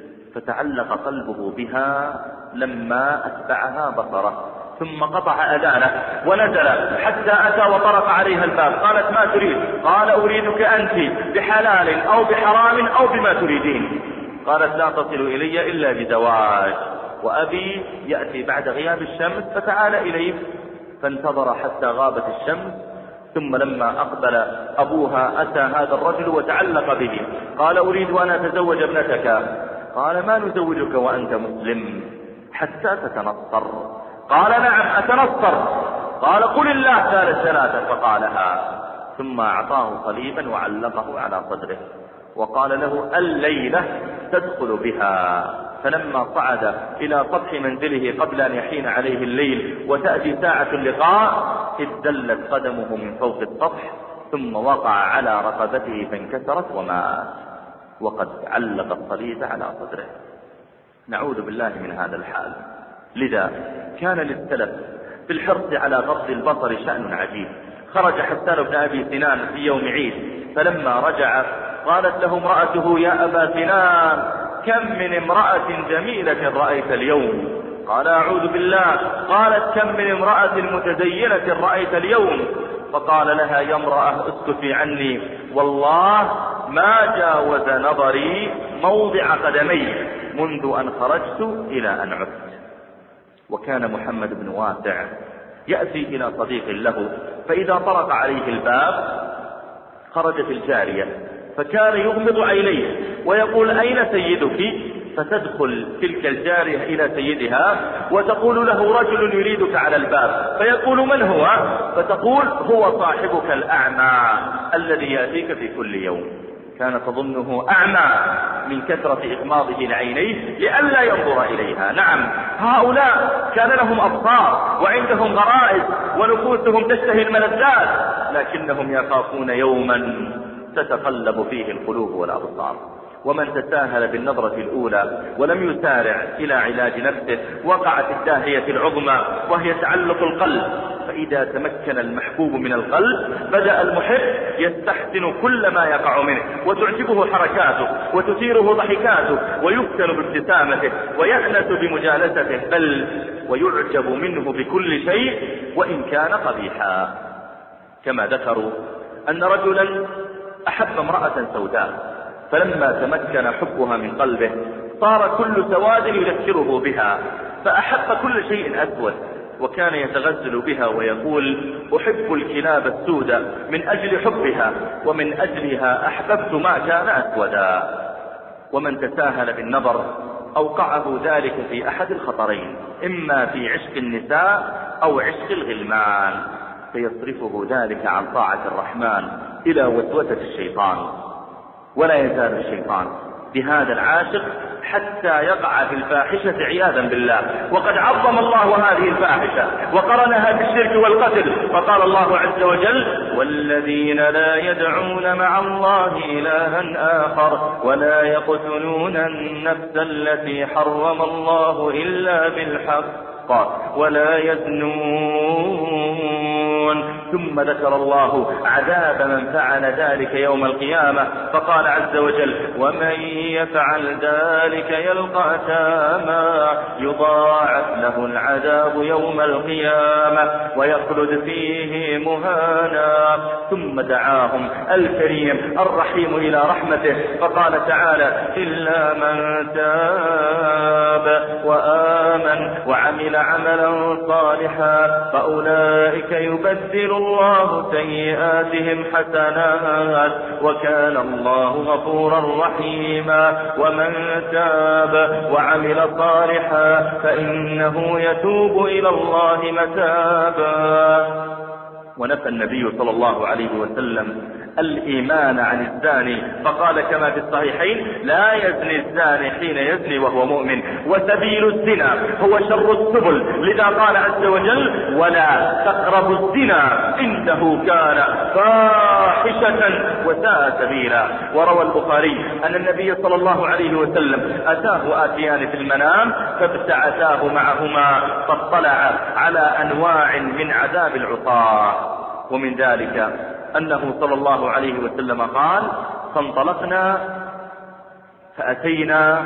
Speaker 1: فتعلق قلبه بها لما أتبعها بصره، ثم قطع أذانه ونزل حتى أتى وطرق عليها الباب. قالت ما تريد؟ قال أريدك أنت بحلال أو بحرام أو بما تريدين. قالت لا تصل إلي إلا بزواج، وأبي يأتي بعد غياب الشمس فتعال إليه. فانتظر حتى غابت الشمس، ثم لما أقبل أبوها أتى هذا الرجل وتعلق به. قال أريد أن أتزوج ابنتك. قال ما نزوجك وأنت مسلم حتى تتنصر. قال نعم أتنصر. قال قل الله ثالث ثلاثة، فقالها، ثم أعطاه صليبا وعلقه على صدره وقال له الليلة تدخل بها. فلما صعد إلى سطح منزله قبل أن يحين عليه الليل وتأتي ساعة اللقاء، إذ دلت قدمه من فوق السطح، ثم وقع على رقبته فانكسرت ومات، وقد علق الصليب على صدره. نعوذ بالله من هذا الحال. لذا كان للسلف في الحرص على غض البصر شأن عجيب. خرج حسان بن أبي سنان في يوم عيد، فلما رجع قالت له امرأته يا أبا سنان كم من امرأة جميلة رأيت اليوم؟ قال أعوذ بالله. قالت كم من امرأة متزينة رأيت اليوم؟ فقال لها يا امرأة اسكتي عني، والله ما جاوز نظري موضع قدمي منذ أن خرجت إلى أن عدت. وكان محمد بن واسع يأتي إلى صديق له، فإذا طرق عليه الباب خرجت الجارية، فكان يغمض عينيه ويقول أين سيدك؟ فتدخل تلك الجارية إلى سيدها وتقول له رجل يريدك على الباب، فيقول من هو؟ فتقول هو صاحبك الأعمى الذي يأتيك في كل يوم. كان تظنه أعمى من كثرة إغماضه لعينيه لئلا ينظر إليها. نعم هؤلاء كان لهم أبصار وعندهم غرائز ونفوسهم تشتهي الملذات، لكنهم يخافون يوما تتقلب فيه القلوب والأبصار. ومن تساهل بالنظرة الأولى ولم يسارع إلى علاج نفسه وقعت الداهية العظمى وهي تعلق القلب. فإذا تمكن المحبوب من القلب بدأ المحب يستحسن كل ما يقع منه، وتعجبه حركاته وتثيره ضحكاته، ويفتن بابتسامته ويأنس بمجالسته، بل ويعجب منه بكل شيء وإن كان قبيحا. كما ذكروا أن رجلا أحب امرأة سوداء، فلما تمكن حبها من قلبه صار كل سواد يذكره بها، فأحب كل شيء أسود، وكان يتغزل بها ويقول أحب الكلاب السوداء من أجل حبها، ومن أجلها أحببت ما كان أسودا. ومن تساهل بالنظر أوقعه ذلك في أحد الخطرين، إما في عشق النساء أو عشق الغلمان، فيصرفه ذلك عن طاعة الرحمن إلى وسوسة الشيطان. ولا يزال الشيطان بهذا العاشق حتى يقع في الفاحشة عياذا بالله. وقد عظم الله هذه الفاحشة وقرنها بالشرك والقتل، فقال الله عز وجل والذين لا يدعون مع الله إلها آخر ولا يقتلون النفس التي حرم الله إلا بالحق ولا يزنون. ثم ذكر الله عذاب من فعل ذلك يوم القيامة، فقال عز وجل ومن يفعل ذلك يلقى أثاما يضاعف له العذاب يوم القيامة ويخلد فيه مهانا. ثم دعاهم الكريم الرحيم إلى رحمته، فقال تعالى إلا من تاب وآمن وعمل عملا صالحا فأولئك يبدل الله سيئاتهم حسنات وكان الله غفورا رحيما ومن تاب وعمل صالحا فإنه يتوب إلى الله متابا. ونفى النبي صلى الله عليه وسلم الإيمان عن الزاني فقال كما في الصحيحين: لا يزني الزاني حين يزني وهو مؤمن، وسبيل الزنا هو شر السبل، لذا قال عز وجل: ولا تقربوا الزنا إنه كان فاحشة وساء سبيلا. وروى البخاري أن النبي صلى الله عليه وسلم أتاه آتيان في المنام فابتعثاه معهما فاطلع على أنواع من عذاب العصاة، ومن ذلك أنه صلى الله عليه وسلم قال: فانطلقنا فأتينا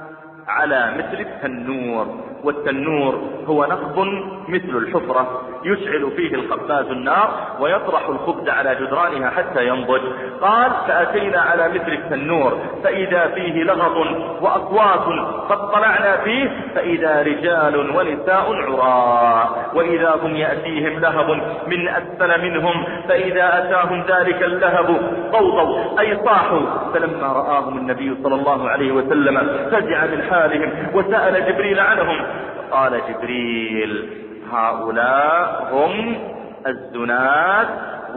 Speaker 1: على مثل التنور، والتنور هو نقب مثل الحفرة يشعل فيه الخباز النار ويطرح الخبز على جدرانها حتى ينضج. قال: فأتينا على مثل التنور فإذا فيه لغط وأصوات، فاطلعنا فيه فإذا رجال ونساء عراء، وإذا هم يأتيهم لهب من أسفل منهم، فإذا أتاهم ذلك اللهب ضوضوا أي صاحوا. فلما رآهم النبي صلى الله عليه وسلم فزع من حالهم وسأل جبريل عنهم، قال جبريل: هؤلاء هم الزنات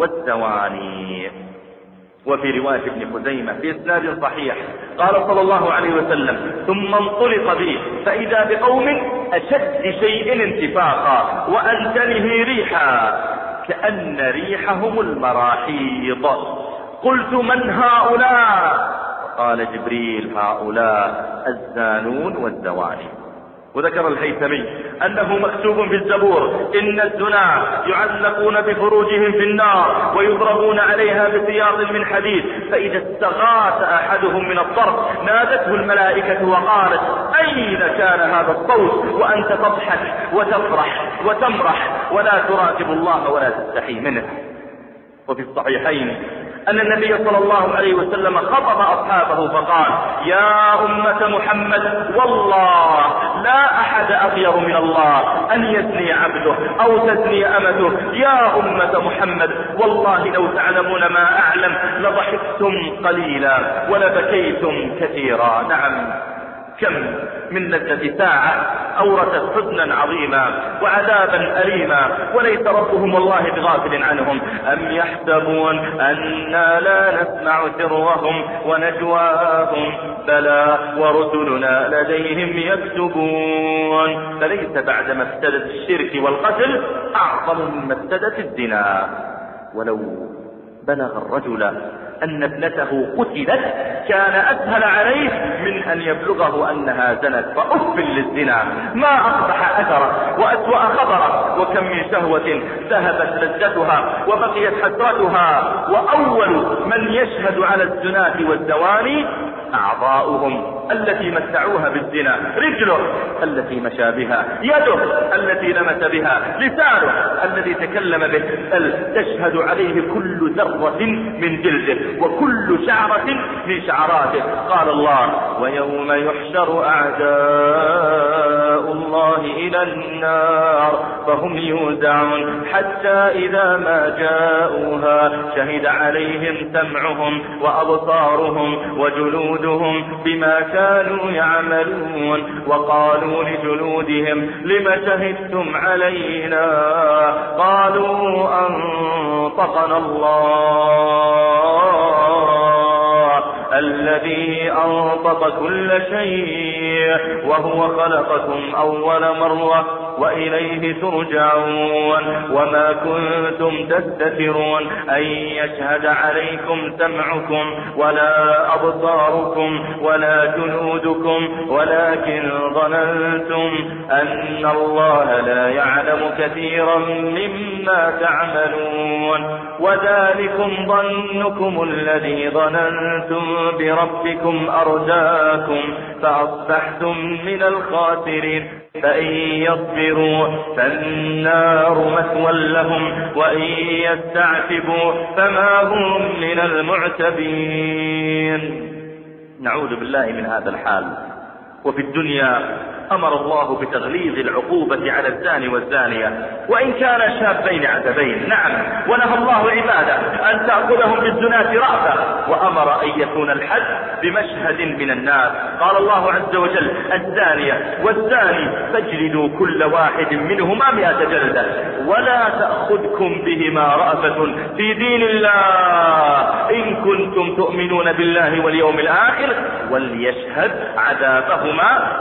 Speaker 1: والزواني. وفي رواية ابن خزيمة في إسناد صحيح قال صلى الله عليه وسلم: ثم انطلق بي فإذا بقوم أشد شيء انتفاقا وأنتنه ريحا كأن ريحهم المراحيض. قلت: من هؤلاء؟ قال جبريل: هؤلاء الزانون والزواني. وذكر الهيثمي أنه مكتوب في الزبور: إن الزنا يعلقون بفروجهم في النار ويضربون عليها بسياط من حديد، فإذا استغاث أحدهم من الضرب نادته الملائكة وقالت: أين كان هذا الصوت وأنت تضحك وتفرح وتمرح ولا تراقب الله ولا تستحي منه. وفي الصحيحين أن النبي صلى الله عليه وسلم خطب أصحابه فقال: يا أمة محمد، والله لا أحد أغير من الله أن يزني عبده أو تزني أمته. يا أمة محمد، والله لو تعلمون ما أعلم لضحكتم قليلا ولبكيتم كثيرا. نعم، كم من لذة ساعة أورثت حزنا عظيما وعذابا أليما، وليس ربهم والله بغافل عنهم. أم يحسبون أنا لا نسمع سرهم ونجواهم؟ بلى ورسلنا لديهم يكتبون. فليس بعد مفسدة الشرك والقتل أعظم من مفسدة الزنا. ولو بلغ الرجل أن ابنته قتلت كان أسهل عليه من أن يبلغه أنها زنت. فأف للزنا، ما أقبح أثره وأسوأ خبره. وكم من شهوة ذهبت لذتها وبقيت حسرتها. وأول من يشهد على الزنات والزواني أعضاؤهم التي متعوها بالزنا: رجله التي مشى بها، يده التي لمس بها، لسانه الذي تكلم به، بل تشهد عليه كل ذرة من جلده وكل شعرة من شعراته. قال الله: ويوم يحشر أعداء الله إلى النار فهم يوزعون حتى إذا ما جاءوها شهد عليهم سمعهم وأبصارهم وجلودهم بما كانوا يعملون. وقالوا لجلودهم: لم شهدتم علينا؟ قالوا: أنطقنا الله الذي أنطق كل شيء وهو خلقكم أول مرة وإليه ترجعون. وما كنتم تستترون أن يشهد عليكم سمعكم ولا أبصاركم ولا جلودكم ولكن ظننتم أن الله لا يعلم كثيرا مما تعملون. وذلكم ظنكم الذي ظننتم بربكم أرداكم فأصبحتم من الخاسرين. فإن يصبروا فالنار مثوى لهم وإن يستعتبوا فما هم من المعتبين. نعوذ بالله من هذا الحال. وفي الدنيا أمر الله بتغليظ العقوبة على الزاني والزانية وإن كان شابين عتبين. نعم، ونهى الله عباده أن تأخذهم بالزناة رأفة، وأمر أن يكون الحد بمشهد من الناس. قال الله عز وجل: الزانية والزاني فاجلدوا كل واحد منهما مئة جلدة ولا تأخذكم بهما رأفة في دين الله إن كنتم تؤمنون بالله واليوم الآخر وليشهد عذابهما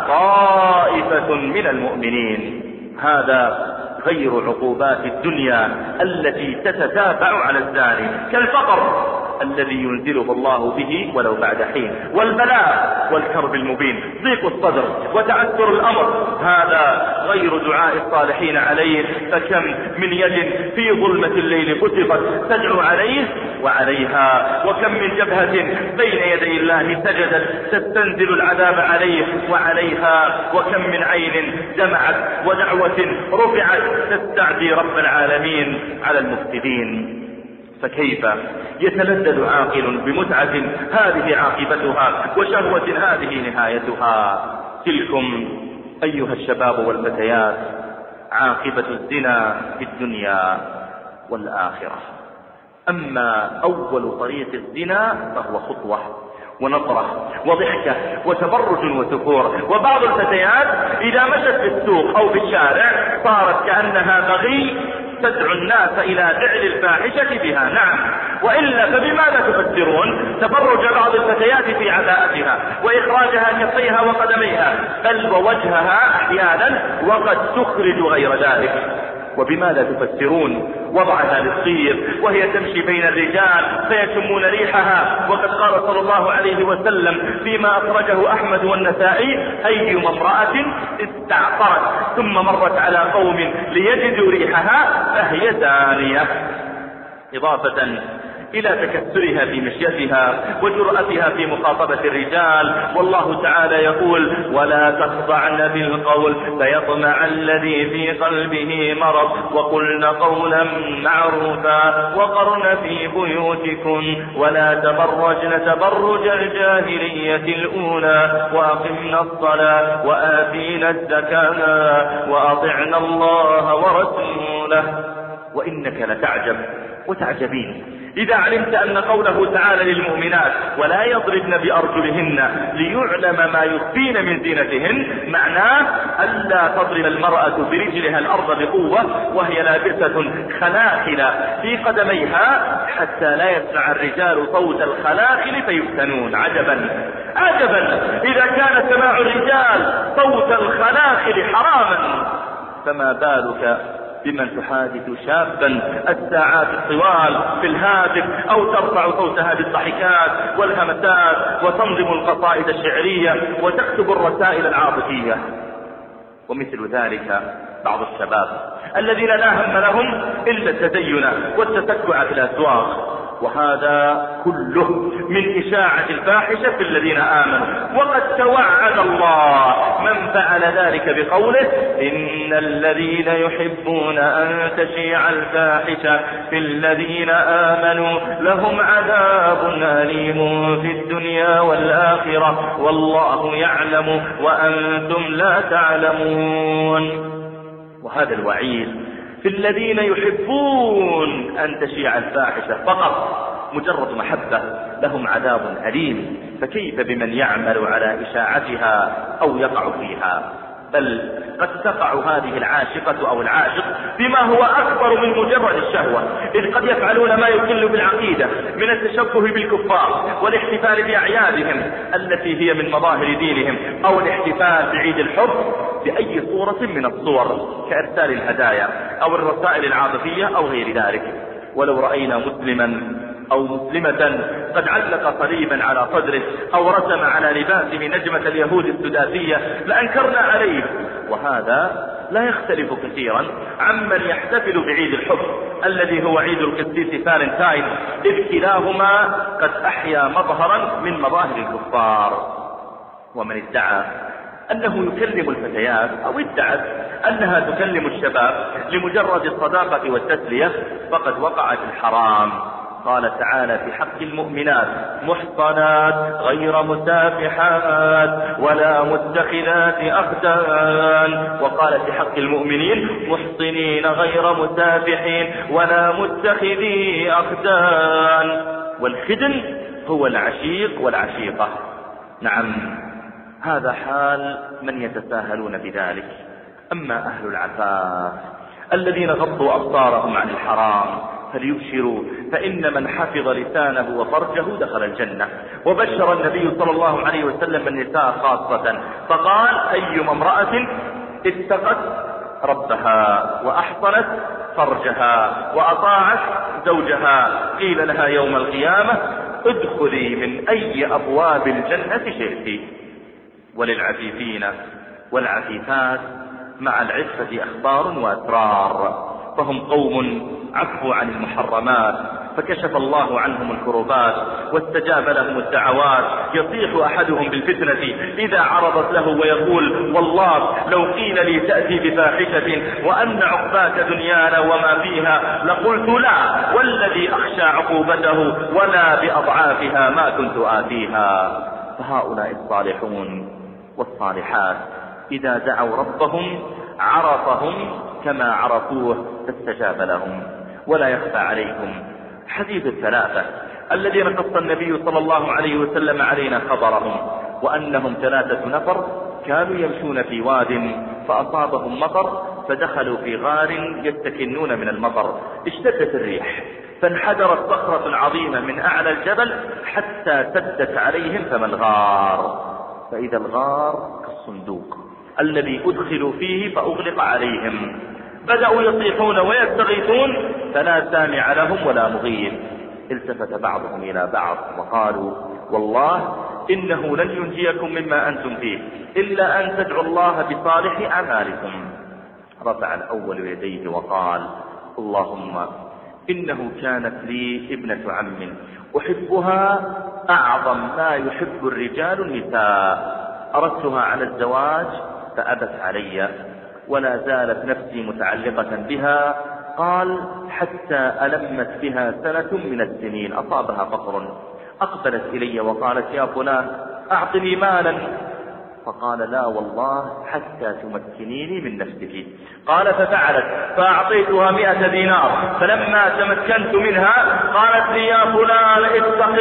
Speaker 1: طائفة من المؤمنين. هذا غير عقوبات الدنيا التي تتتابع على الزاني كالفقر الذي ينزله الله به ولو بعد حين، والبلاء والكرب المبين، ضيق الصدر وتعثر الأمر، هذا غير دعاء الصالحين عليه. فكم من يد في ظلمة الليل فتقت تدعو عليه وعليها، وكم من جبهة بين يدي الله سجدت تستنزل العذاب عليه وعليها، وكم من عين دمعت ودعوة رفعت تستعدي رب العالمين على المفسدين. فكيف يتلذذ عاقل بمتعة هذه عاقبتها وشهوة هذه نهايتها؟ تلكم أيها الشباب والفتيات عاقبة الزنا في الدنيا والآخرة. أما أول طريق الزنا فهو خطوة ونظرة وضحكة وتبرج وسفور، وبعض الفتيات إذا مشت في السوق أو في الشارع صارت كأنها بغي تدعو الناس إلى فعل الفاحشة بها. نعم، وإلا فبماذا تفسرون تبرج بعض الفتيات في عباءتها وإخراجها كفيها وقدميها بل ووجهها أحيانا وقد تخرج غير ذلك؟ وبماذا تفسرون وضعها للصير وهي تمشي بين الرجال فيشمون ريحها؟ وقد قال صلى الله عليه وسلم فيما أخرجه أحمد والنسائي: أيما امرأة استعطرت ثم مرت على قوم ليجدوا ريحها فهي زانية، إضافة إلى تكسرها في مشيتها وجرأتها في مخاطبة الرجال. والله تعالى يقول: ولا تخضعن بالقول فيطمع الذي في قلبه مرض وقلن قولا معروفا وقرن في بيوتكن ولا تبرجن تبرج الجاهلية الأولى وأقمنا الصلاة وآتينا الزكاة وأطعنا الله ورسوله. وإنك لتعجب وتعجبين إذا علمت أن قوله تعالى للمؤمنات: ولا يضربن بأرجلهن ليعلم ما يخفين من زينتهن، معناه ألا تضرب المرأة برجلها الأرض بقوة وهي لابسة خلاخل في قدميها حتى لا يسمع الرجال صوت الخلاخل فيفتنون. عجبا عجبا إذا كان سماع الرجال صوت الخلاخل حراما، فما بالك بمن تحادث شابا الساعات الطوال في الهاتف أو ترفع صوتها بالضحكات والهمسات وتنظم القصائد الشعرية وتكتب الرسائل العاطفية. ومثل ذلك بعض الشباب الذين لا هم لهم إلا التزين والتتكع في الأسواق، وهذا كله من إشاعة الفاحشة في الذين آمنوا. وقد توعد الله من فعل ذلك بقوله: إن الذين يحبون أن تشيع الفاحشة في الذين آمنوا لهم عذاب أليم في الدنيا والآخرة والله يعلم وأنتم لا تعلمون. وهذا الوعيد في الذين يحبون أن تشيع الفاحشة فقط، مجرد محبة، لهم عذاب أليم. فكيف بمن يعمل على إشاعتها أو يقع فيها؟ بل قد تقع هذه العاشقة أو العاشق بما هو أكبر من مجرد الشهوة، إذ قد يفعلون ما يكل بالعقيدة من التشبه بالكفار والاحتفال بأعيادهم التي هي من مظاهر دينهم، أو الاحتفال بعيد الحب بأي صورة من الصور كإرسال الهدايا أو الرسائل العاطفية أو غير ذلك. ولو رأينا مسلما أو مسلمة قد علق صليبا على صدره أو رسم على لباسه نجمة اليهود السداسية لأنكرنا عليه، وهذا لا يختلف كثيرا عمن يحتفل بعيد الحب الذي هو عيد القديس فالنتاين، إذ كلاهما قد أحيا مظهرا من مظاهر الكفار. ومن ادعى أنه يكلم الفتيات أو ادعت أنها تكلم الشباب لمجرد الصداقة والتسلية فقد وقع في الحرام، قال تعالى في حق المؤمنات: محصنات غير مسافحات ولا متخذات أخدان. وقال في حق المؤمنين: محصنين غير مسافحين ولا متخذي أخدان. والخدن هو العشيق والعشيقة. نعم، هذا حال من يتساهلون بذلك. أما أهل العفاف الذين غضوا أبصارهم عن الحرام فليبشروا، فإن من حفظ لسانه وفرجه دخل الجنة. وبشر النبي صلى الله عليه وسلم النساء خاصة فقال: أيما امرأة اتقت ربها وأحصنت فرجها وأطاعت زوجها قيل لها يوم القيامة: ادخلي من أي أبواب الجنة شئت. وللعفيفين والعفيفات مع العفة أخبار وأسرار، فهم قوم عفوا عن المحرمات فكشف الله عنهم الكربات واستجاب لهم الدعوات. يصيح أحدهم بالفتنة إذا عرضت له ويقول: والله لو قيل لي تأتي بفاحشة وأن عقباك دنيانا وما فيها لقلت لا، والذي أخشى عقوبته ولا بأضعافها ما كنت آتيها. فهؤلاء الصالحون والصالحات إذا دعوا ربهم عرفهم كما عرفوه فاستجاب لهم. ولا يخفى عليكم حديث الثلاثة الذين قص النبي صلى الله عليه وسلم علينا خبرهم، وأنهم ثلاثة نفر كانوا يمشون في واد فأصابهم مطر فدخلوا في غار يستكنون من المطر. اشتدت الريح فانحدرت صخرة عظيمة من أعلى الجبل حتى سدت عليهم فم الغار، فإذا الغار كالصندوق الذي أدخلوا فيه فأغلق عليهم. بدأوا يصيحون ويستغيثون فلا سامع لهم ولا مغيث. التفت بعضهم إلى بعض وقالوا: والله إنه لن ينجيكم مما أنتم فيه إلا أن تدعوا الله بصالح أعمالكم. رفع الأول يديه وقال: اللهم إنه كانت لي ابنة عم أحبها أعظم ما يحب الرجال النساء، أردتها على الزواج فأبت علي، ولا زالت نفسي متعلقة بها. قال: حتى ألمت بها سنة من السنين أصابها فقر. أقبلت إلي وقالت: يا فلان أعطني مالا. فقال: لا والله حتى تمكنيني من نفسك. قال: ففعلت فأعطيتها مئة دينار. فلما تمكنت منها قالت لي: يا فلان اتق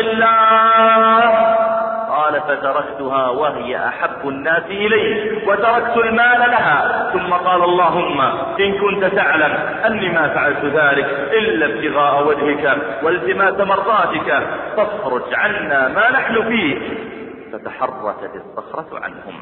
Speaker 1: الله. قال: فتركتها وهي أحب الناس إلي وتركت المال لها. ثم قال: اللهم إن كنت تعلم أني ما فعلت ذلك إلا ابتغاء وجهك والتماس مرضاتك فاخرج عنا ما نحن فيه. فتحركت الصخرة عنهم.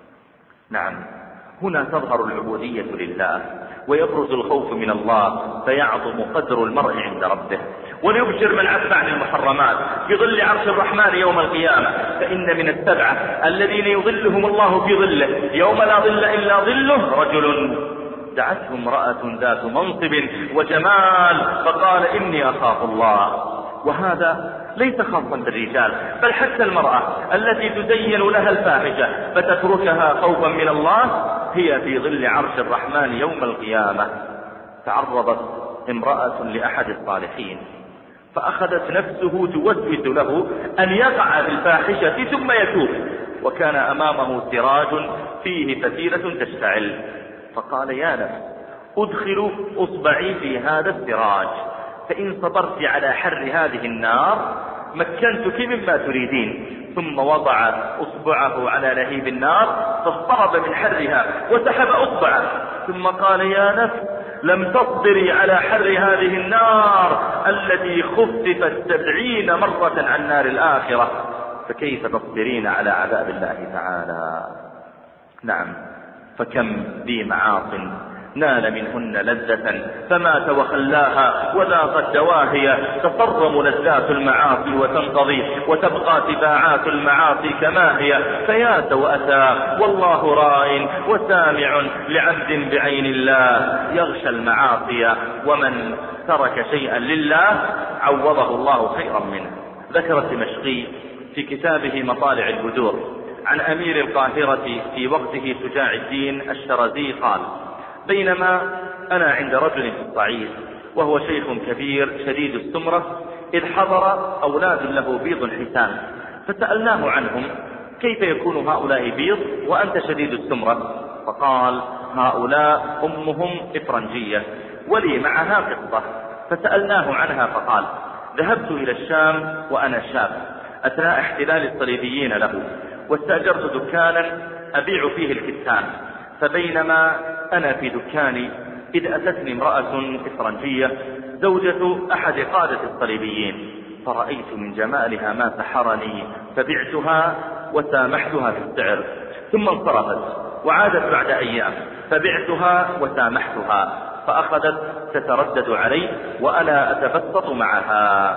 Speaker 1: نعم، هنا تظهر العبودية لله ويبرز الخوف من الله فيعظم قدر المرء عند ربه. وليبشر من عفى عن المحرمات في ظل عرش الرحمن يوم القيامة، فإن من السبعة الذين يظلهم الله في ظله يوم لا ظل إلا ظله رجل دعته امرأة ذات منصب وجمال فقال: إني أخاف الله. وهذا ليس خاصا بالرجال، بل حتى المرأة التي تزين لها الفاحشة فتتركها خوفا من الله هي في ظل عرش الرحمن يوم القيامة. تعرضت امرأة لأحد الصالحين فأخذت نفسه توسوس له أن يقع في الفاحشة ثم يتوب، وكان أمامه سراج فيه فتيلة تشتعل، فقال: يا نفس أدخل أصبعي في هذا السراج، فإن صبرت على حر هذه النار مكنتك مما تريدين. ثم وضع أصبعه على لهيب النار فاضطرب من حرها وسحب أصبعه، ثم قال: يا نفس لم تصبري على حر هذه النار التي خففت سبعين مرة عن نار الآخرة، فكيف تصبرين على عذاب الله تعالى؟ نعم، فكم ذي معاص نال منهن لذة فمات وخلاها وذاقت دواهي. تصرم لذات المعاصي وتنقضي وتبقى تباعات المعاصي كما هي، فيا سوءتا والله راء وسامع لعبد بعين الله يغشى المعاصي، ومن ترك شيئا لله عوضه الله خيرا منه. ذكر الدمشقي في كتابه مطالع البدور عن أمير القاهرة في وقته شجاع الدين الشرزي قال: بينما أنا عند رجل في الصعيد وهو شيخ كبير شديد السمرة، إذ حضر أولاد له بيض حسان، فسألناه عنهم: كيف يكون هؤلاء بيض وأنت شديد السمرة؟ فقال: هؤلاء أمهم إفرنجية ولي معها قطة. فسألناه عنها فقال: ذهبت إلى الشام وأنا شاب أثناء احتلال الصليبيين له، واستأجرت دكانا أبيع فيه الكتان، فبينما أنا في دكاني إذ أتتني امرأة إفرنجية زوجة أحد قادة الصليبيين، فرأيت من جمالها ما سحرني، فبعتها وسامحتها في السعر، ثم انصرفت وعادت بعد أيام، فبعتها وسامحتها، فأخذت تتردد علي وأنا أتبسط معها،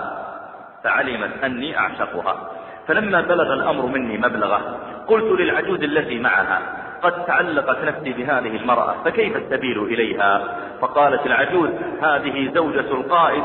Speaker 1: فعلمت أني أعشقها. فلما بلغ الأمر مني مبلغه قلت للعجوز التي معها: قد تعلقت نفسي بهذه المرأة، فكيف السبيل إليها؟ فقالت العجوز: هذه زوجة القائد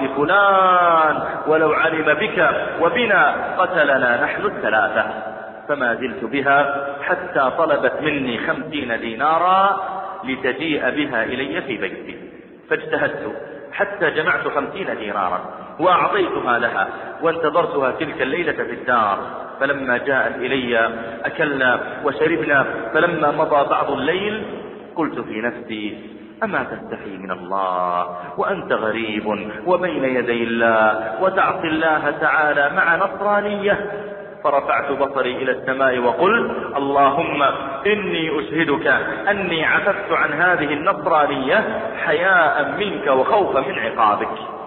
Speaker 1: فلان، ولو علم بك وبنا قتلنا نحن الثلاثة. فما زلت بها حتى طلبت مني خمسين دينارا لتجيء بها إلي في بيتي، فاجتهدت حتى جمعت خمسين دينارا وأعطيتها لها، وانتظرتها تلك الليلة في الدار. فلما جاءت إلي أكلنا وشربنا، فلما مضى بعض الليل قلت في نفسي: أما تستحي من الله وأنت غريب وبين يدي الله وتعصي الله تعالى مع نصرانية؟ فرفعت بصري إلى السماء وقلت: اللهم إني أشهدك أني عففت عن هذه النصرانية حياء منك وخوفا من عقابك.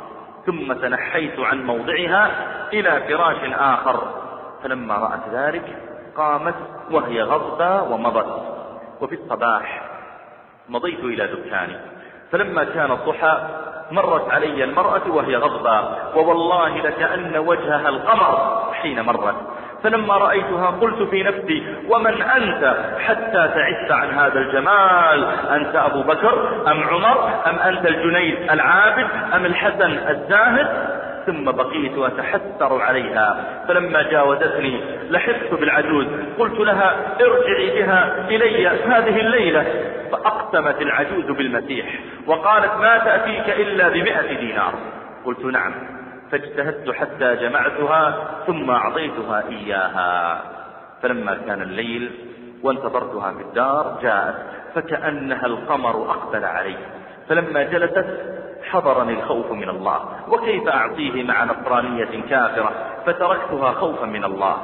Speaker 1: ثم تنحيت عن موضعها إلى فراش آخر، فلما رأت ذلك قامت وهي غضبة ومضت. وفي الصباح مضيت إلى دكاني، فلما كان الضحى مرت علي المرأة وهي غضبة، ووالله لكأن وجهها القمر حين مرت. فلما رأيتها قلت في نفسي: ومن أنت حتى تعس عن هذا الجمال؟ أنت أبو بكر أم عمر أم أنت الجنيد العابد أم الحسن الزاهد؟ ثم بقيت أتحسر عليها. فلما جاوزتني لحقت بالعجوز، قلت لها: ارجعي بها إلي هذه الليلة. فأقسمت العجوز بالمسيح وقالت: ما تأتيك إلا بمئة دينار. قلت: نعم. فاجتهدت حتى جمعتها ثم أعطيتها إياها. فلما كان الليل وانتظرتها في الدار جاءت، فكأنها القمر أقبل علي. فلما جلست حضرني الخوف من الله، وكيف أعطيه مع نصرانية كافرة؟ فتركتها خوفا من الله.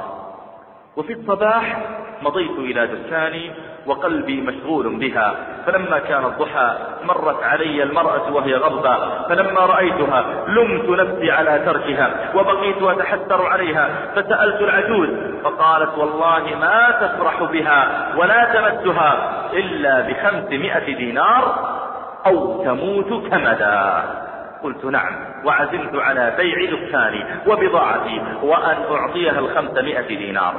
Speaker 1: وفي الصباح مضيت إلى دكاني وقلبي مشغول بها، فلما كان الضحى مرت علي المرأة وهي غضبة، فلما رأيتها لمت نفسي على تركها وبقيت أتحسر عليها. فسألت العجوز فقالت: والله ما تفرح بها ولا تمسها إلا بخمسمائة دينار أو تموت كمدا. قلت: نعم. وعزمت على بيع دكاني وبضاعتي وأن أعطيها الخمسمائة دينار.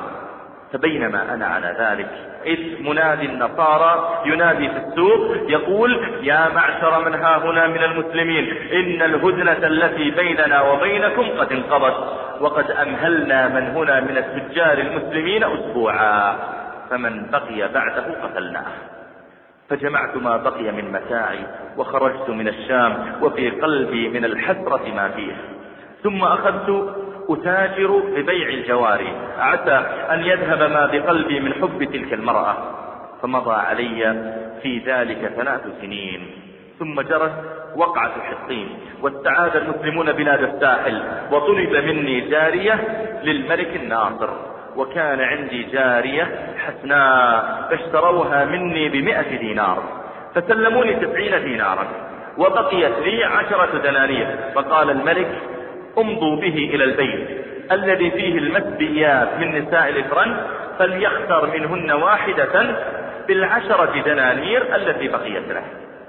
Speaker 1: فبينما أنا على ذلك إذ منادي النصارى ينادي في السوق يقول: يا معشر من ها هنا من المسلمين، إن الهدنة التي بيننا وبينكم قد انقضت، وقد أمهلنا من هنا من التجار المسلمين أسبوعا، فمن بقي بعده قتلناه. فجمعت ما بقي من متاعي وخرجت من الشام وفي قلبي من الحسرة ما فيه. ثم أخذت أتاجر ببيع الجواري، عسى أن يذهب ما بقلبي من حب تلك المرأة. فمضى علي في ذلك ثلاث سنين، ثم جرت وقعة حطين، واستعاد المسلمون بلاد الساحل، وطلب مني جارية للملك الناصر، وكان عندي جارية حسناء فاشتروها مني بمئة دينار، فسلموني تسعين دينارا، وبقيت لي عشرة دنانير. فقال الملك: امضوا به إلى البيت الذي فيه المسبيات من نساء الإفرنج، فليختر منهن واحدة بالعشرة دنانير التي بقيت له.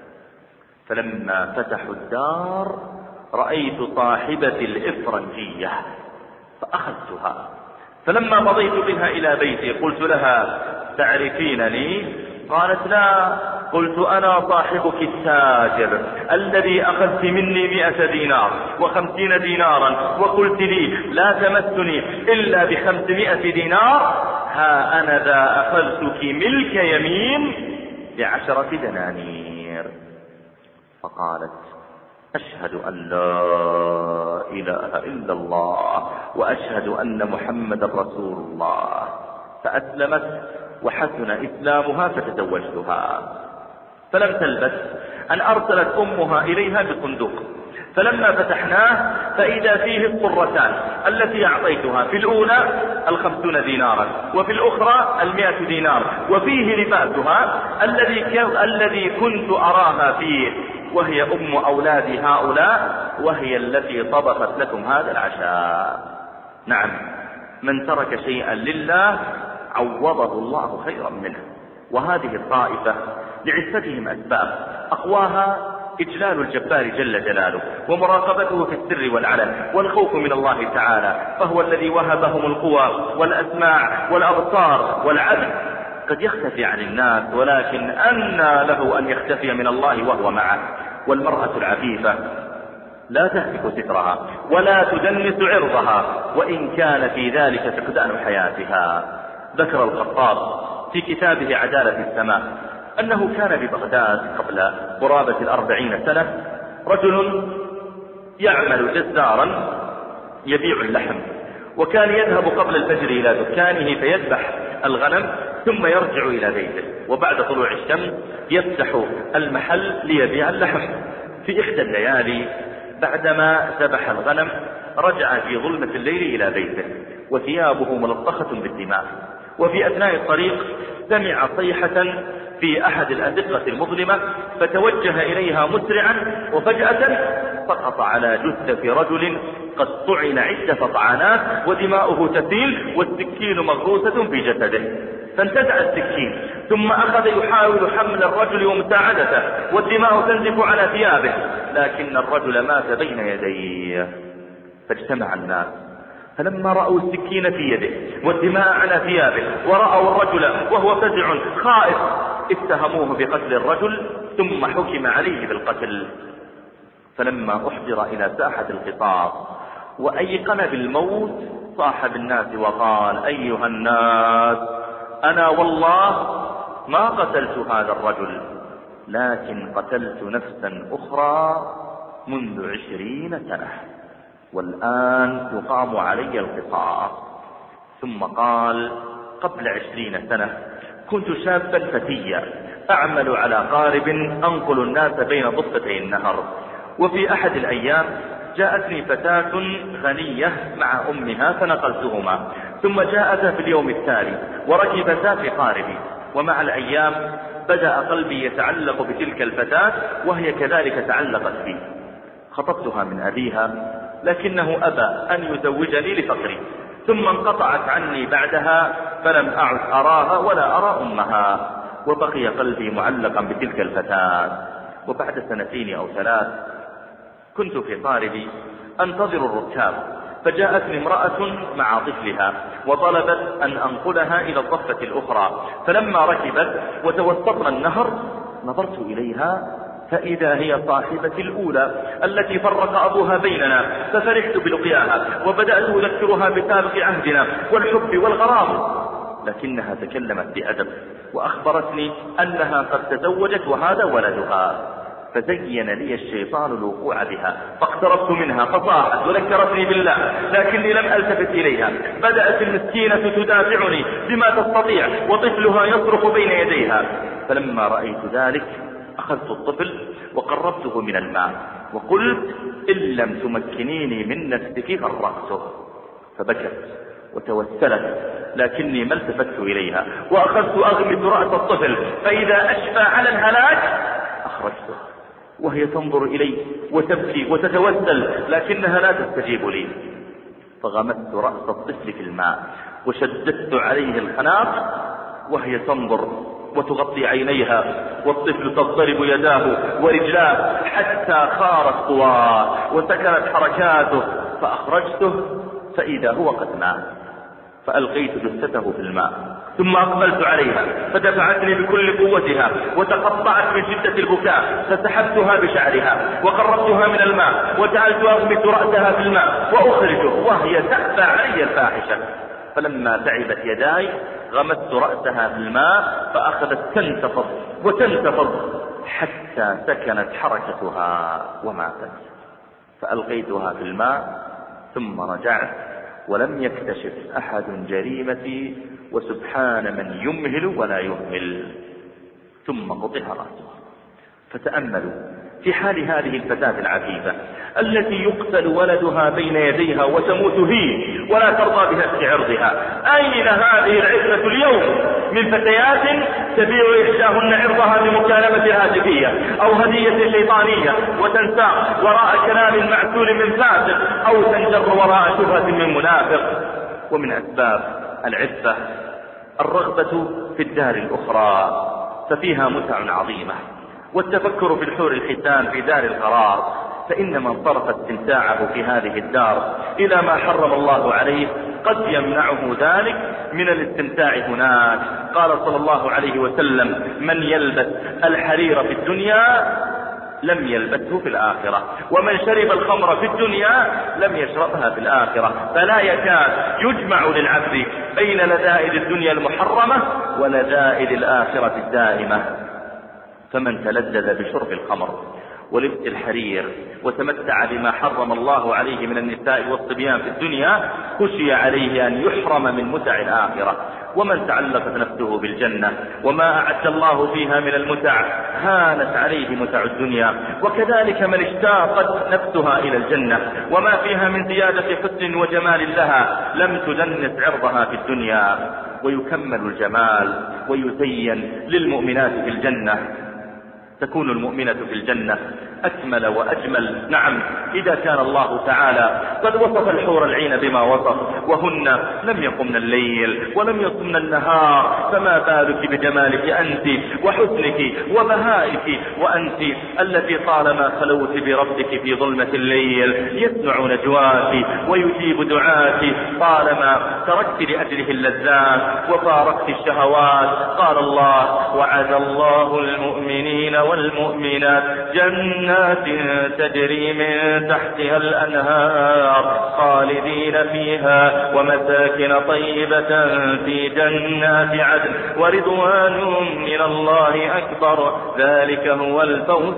Speaker 1: فلما فتحوا الدار رأيت صاحبة الإفرنجية فأخذتها. فلما مضيت بها إلى بيتي قلت لها: تعرفينني؟ قالت: لا. قلت: أنا صاحبك التاجر الذي أخذت مني مئة دينار وخمسين دينارا، وقلت لي لا تمسني إلا بخمسمائة دينار. ها أنا ذا أخذتك ملك يمين بعشرة دنانير. فقالت: أشهد أن لا إله إلا الله وأشهد أن محمد رسول الله. فأسلمت وحسن إسلامها فتزوجتها. فلم تلبث أن أرسلت أمها إليها بصندوق، فلما فتحناه فإذا فيه الصرتان التي أعطيتها، في الأولى الخمسون دينارا وفي الأخرى المئة دينار، وفيه لباسها الذي الذي كنت أراها فيه، وهي أم أولاد هؤلاء، وهي التي طبخت لكم هذا العشاء. نعم، من ترك شيئا لله عوضه الله خيرا منه. وهذه الطائفة لعفتهم أسباب، أقواها إجلال الجبار جل جلاله ومراقبته في السر والعلن والخوف من الله تعالى، فهو الذي وهبهم القوى والأسماع والأبصار والعدل. قد يختفي عن الناس، ولكن أنى له أن يختفي من الله وهو معه. والمرأة العفيفة لا تهتك سترها ولا تدنس عرضها، وإن كان في ذلك فقدان حياتها. ذكر الخطاب في كتابه عدالة السماء أنه كان ببغداد قبل قرابة الأربعين سنة رجل يعمل جزارا يبيع اللحم، وكان يذهب قبل الفجر إلى دكانه فيذبح الغنم ثم يرجع إلى بيته، وبعد طلوع الشمس يفتح المحل ليبيع اللحم. في إحدى الليالي بعدما ذبح الغنم رجع في ظلمة الليل إلى بيته وثيابه ملطخة بالدماء، وفي أثناء الطريق سمع صيحة في أحد الأزقة المظلمة فتوجه إليها مسرعا، وفجأة سقط على جثة رجل قد طعن عدة طعنات ودماؤه تسيل والسكين مغروسة في جسده. فانتزع السكين ثم أخذ يحاول حمل الرجل ومساعدته والدماء تنزف على ثيابه، لكن الرجل مات بين يديه. فاجتمع الناس، فلما رأوا السكين في يده والدماء على ثيابه ورأوا الرجل وهو فزع خائف اتهموه بقتل الرجل ثم حكم عليه بالقتل. فلما أحضر إلى ساحة القصاص وأيقن بالموت صاح بالناس وقال: أيها الناس، أنا والله ما قتلت هذا الرجل، لكن قتلت نفسا أخرى منذ عشرين سنة، والآن يقام علي القصاص. ثم قال: قبل عشرين سنة كنت شابا فتيا أعمل على قارب أنقل الناس بين ضفتي النهر، وفي أحد الأيام جاءتني فتاة غنية مع أمها فنقلتهما، ثم جاءتا في اليوم التالي وركبتا في قاربي، ومع الأيام بدأ قلبي يتعلق بتلك الفتاة وهي كذلك تعلقت بي. خطبتها من أبيها لكنه أبى أن يزوجني لفقري، ثم انقطعت عني بعدها فلم أعد أراها ولا أرى أمها، وبقي قلبي معلقا بتلك الفتاة. وبعد سنتين أو ثلاث كنت في قاربي أنتظر الركاب، فجاءتني امرأة مع طفلها وطلبت أن أنقلها إلى الضفة الأخرى، فلما ركبت وتوسطنا النهر نظرت إليها فإذا هي صاحبة الأولى التي فرق أبوها بيننا، ففرحت بلقياها وبدأت أذكرها بسابق عهدنا والحب والغرام، لكنها تكلمت بأدب وأخبرتني أنها قد تزوجت وهذا ولدها. فزين لي الشيطان الوقوع بها، فاقتربت منها فصاحت وذكرتني بالله، لكني لم ألتفت إليها. بدأت المسكينة تدافعني بما تستطيع وطفلها يصرخ بين يديها، فلما رأيت ذلك أخذت الطفل وقربته من الماء وقلت: إن لم تمكنيني من نفسك غرقته. فبكت وتوسلت، لكني ما التفت إليها، وأخذت أغمس رأس الطفل، فإذا أشفى على الهلاك أخرجته وهي تنظر إلي وتبكي وتتوسل، لكنها لا تستجيب لي. فغمست رأس الطفل في الماء وشددت عليه الخناق وهي تنظر وتغطي عينيها، والطفل تضطرب يداه ورجلاه حتى خارت قواه وسكنت حركاته، فأخرجته فإذا هو قد مات. فألقيت جثته في الماء ثم أقبلت عليها فدفعتني بكل قوتها وتقطعت من شدة البكاء، فسحبتها بشعرها وقربتها من الماء وجعلت أغمس رأسها في الماء وأخرجه وهي تأبى علي الفاحشة. فلما تعبت يداي غمست رأسها في الماء فأخذت تنتفض وتنتفض، حتى سكنت حركتها وماتت، فألقيتها في الماء ثم رجعت ولم يكتشف أحد جريمتي، وسبحان من يمهل ولا يهمل، ثم قطع رأسها. فتأملوا في حال هذه الفتاة العفيفة التي يقتل ولدها بين يديها وتموت هي ولا ترضى بنفس عرضها. أين هذه العفة اليوم من فتيات تبيع إحداهن عرضها بمكالمة هاتفية أو هدية شيطانية وتنساق وراء كلام معسول من فاسق أو تنجر وراء شبهة من منافق؟ ومن أسباب العفة الرغبة في الدار الأخرى، ففيها متع عظيمة، والتفكر في الحور الحسان في دار القرار، فإن من صرف استمتاعه في هذه الدار إلى ما حرم الله عليه قد يمنعه ذلك من الاستمتاع هناك. قال صلى الله عليه وسلم: من يلبس الحرير في الدنيا لم يلبسه في الآخرة، ومن شرب الخمر في الدنيا لم يشربها في الآخرة. فلا يكاد يجمع للعبد بين لذائذ الدنيا المحرمة ولذائذ الآخرة الدائمة. فمن تلذذ بشرب الخمر ولبس الحرير وتمتع بما حرم الله عليه من النساء والصبيان في الدنيا خشي عليه أن يحرم من متع الآخرة. ومن تعلقت نفسه بالجنة وما أعد الله فيها من المتع هانت عليه متع الدنيا. وكذلك من اشتاقت نفسها إلى الجنة وما فيها من زيادة حسن وجمال لها لم تدنس عرضها في الدنيا. ويكمل الجمال ويزين للمؤمنات في الجنة، تكون المؤمنة في الجنة أكمل وأجمل. نعم، إذا كان الله تعالى قد وصف الحور العين بما وصف وهن لم يقمن الليل ولم يصمن النهار، فما بالك بجمالك أنت وحسنك وبهائك، وأنت التي طالما خلوت بربك في ظلمة الليل يسمع نجواك ويجيب دعاك، طالما تركت لأجله اللذات وفارقت الشهوات. قال الله: وعد الله المؤمنين والمؤمنات جنات تجري من تحتها الأنهار خالدين فيها ومساكن طيبة في جنات عدن ورضوان من الله أكبر، ذلك هو الفوز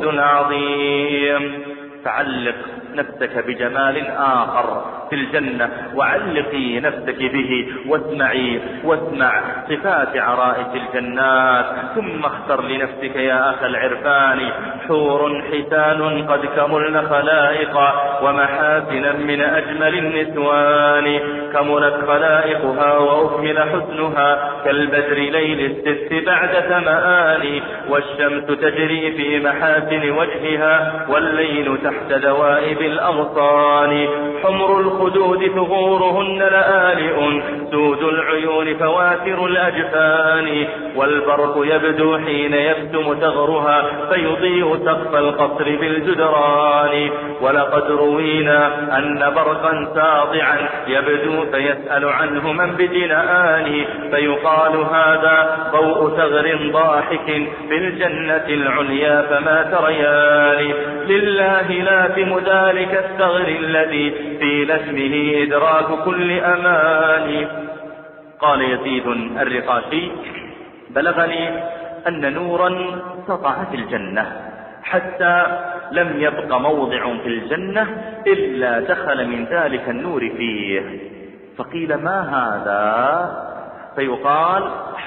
Speaker 1: العظيم. فعلق نفسك بجمال آخر في الجنة وعلقي نفسك به واسمعي واسمع صفات عرائس الجنات، ثم اختر لنفسك يا أخ العرفان حور حسان قد كملن خلائق ومحاسنا من أجمل النسوان، كملت خلائقها وأكمل حسنها كالبدر ليل الست بعد ثمان، والشمس تجري في محاسن وجهها والليل تحت دوائب الأغصان، حمر الخدود ثغورهن لآلئ سود العيون فواتر الأجفان، والبرق يبدو حين يبدم ثغرها فيضيء سقف القصر بالجدران، ولقد روينا أن برقا ساطعا يبدو فيسأل عنه من بجنآن، فيقال هذا ضوء ثغر ضاحك بالجنة العليا فما تريان، لله لازم ذلك الثغر الذي في لسمه إدراك كل أمان. قال يزيد الرقاشي: بلغني أن نورا سطعت الجنة حتى لم يبق موضع في الجنة إلا دخل من ذلك النور فيه، فقيل: ما هذا؟ فيقال: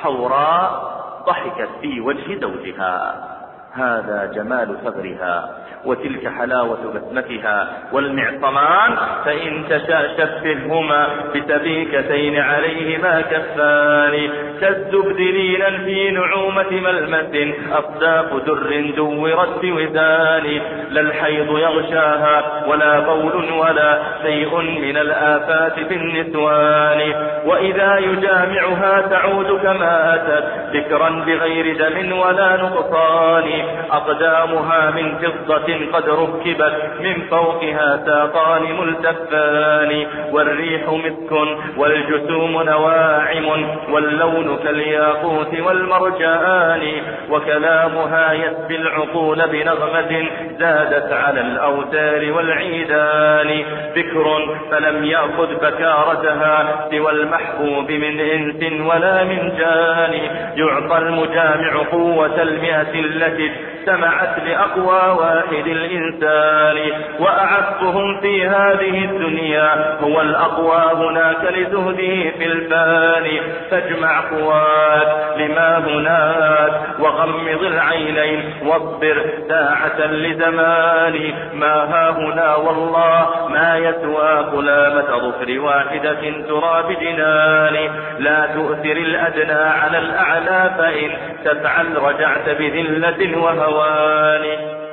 Speaker 1: حوراء ضحكت في وجه زوجها، هذا جمال ثغرها وتلك حلاوة بسمتها، والمعصمان فإن تشاء شبههما بسبيكتين عليهما كفان، كالزبد ليلا في نعومة ملمس أصداق در دورت بوزان، لا الحيض يغشاها ولا بول ولا شيء من الآفات في النسوان، وإذا يجامعها تعود كما أتت ذكرا بغير دم ولا نقصان، أقدامها من فضة قد ركبت من فوقها ساقان ملتفان، والريح مسك والجسوم نواعم واللون كالياقوت والمرجان، وكلامها يسبي العقول بنغمة زادت على الأوتار والعيدان، بكر فلم يأخذ بكارتها سوى المحبوب من إنس ولا من جان، يعطى المجامع قوة المئة التي استمعت لأقوى واحد الإنسان، وأعفهم في هذه الدنيا هو الأقوى هناك لزهده في الفاني. فاجمع قواك لما هناك وغمض العينين واصبر ساعة لزمان، ما ها هنا والله ما يسوى كلامة ظفر واحدة ترى بجنان. لا تؤثر الأدنى على الأعلى فإن تفعل رجعت بذلة وهوان.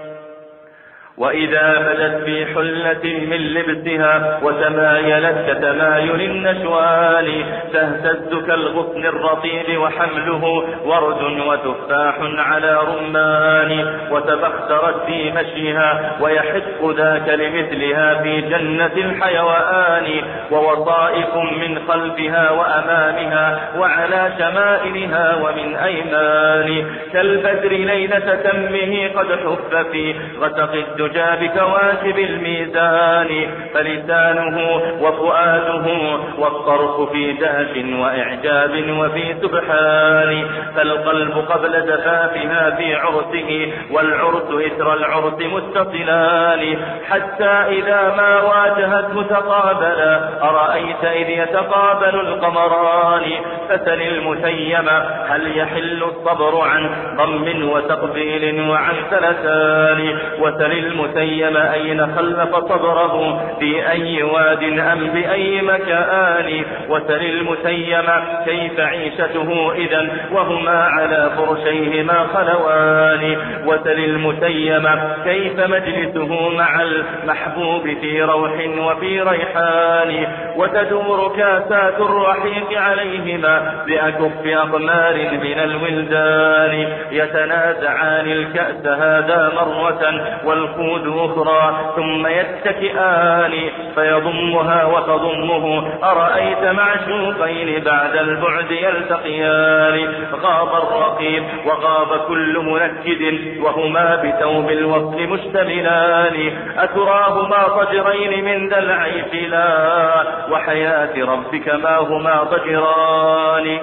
Speaker 1: وإذا بدت في حلة من لبسها وتمايلت كتمايل النشوان، تهتز كالغصن الرطيب وحمله ورد وتفاح على رمان، وتبخترت في مشيها ويحق ذاك لمثلها في جنة الحيوان، ووظائف من خلفها وأمامها وعلى شمائلها ومن أيمان، كالبدر ليلة تمه قد حف في غسق الدنيا بكواكب الميزان، فلسانه وفؤاده والطرف في دهش وإعجاب وفي سبحان، فالقلب قبل زفافها في عرسه والعرس إثر العرس متصلان، حتى إذا ما واجهته تقابلا أرأيت إذ يتقابل القمران، فسل المسيم هل يحل الصبر عن ضم وتقبيل وعن ثلثان، وسل المسيم أين خلف صدره في أي واد أم بأي مكان، وسل المسيم كيف عيشته إذا وهما على فرشيهما خلوان، وسل المسيم كيف مجلسه مع المحبوب في روح وفي ريحان، وتدور كاسات الرحيق عليهما بأكف أقمار من الولدان، يتنازعان الكأس هذا مرة والخوذ أخرى ثم يتكئان، فيضمها وتضمه أرأيت معشوقين بعد البعد يلتقيان، غاب الرقيب وغاب كل منكد وهما بثوب الوصل مشتملان، أتراهما ضجرين من ذا العيش لا وحياة ربك ما هما ضجران.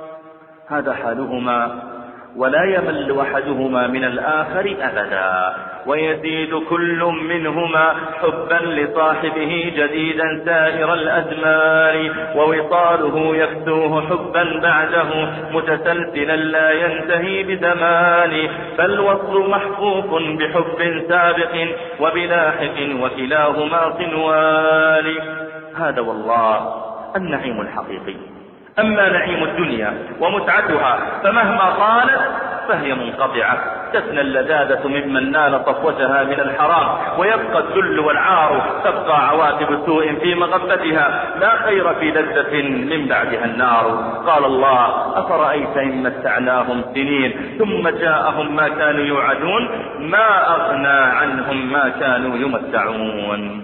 Speaker 1: هذا حالهما، ولا يمل أحدهما من الآخر أبدا، ويزيد كل منهما حبا لصاحبه جديدا سائر الأزمان، ووصاله يكسوه حبا بعده متسلسلا لا ينتهي بزمان، فالوصل محفوف بحب سابق وبلاحق وكلاهما صنوان. هذا والله النعيم الحقيقي. أما نعيم الدنيا ومتعتها فمهما طالت فهي منقطعة، تفنى اللذاذة ممن نال صفوتها من الحرام، ويبقى الذل والعار، تبقى عواقب سوء في مغبتها، لا خير في لذة من بعدها النار. قال الله: أفرأيت إن متعناهم سنين ثم جاءهم ما كانوا يوعدون ما أغنى عنهم ما كانوا يمتعون.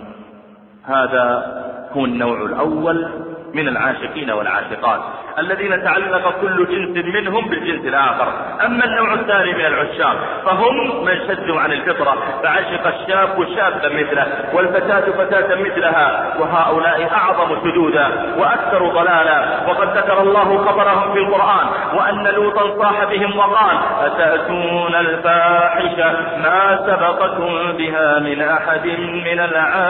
Speaker 1: هذا هو النوع الأول من العاشقين والعاشقات الذين تعلق كل جنس منهم بالجنس الآخر. أما النوع الثاني من العشاق فهم من شدوا عن الفطرة، فعشق الشاب شابا مثله والفتاة فتاة مثلها، وهؤلاء أعظم سدودا وأكثر ضلالا. وقد ذكر الله خبرهم في القرآن وأن لوطا صاح بهم وقال: أتأتون الفاحشة ما سبقكم بها من أحد من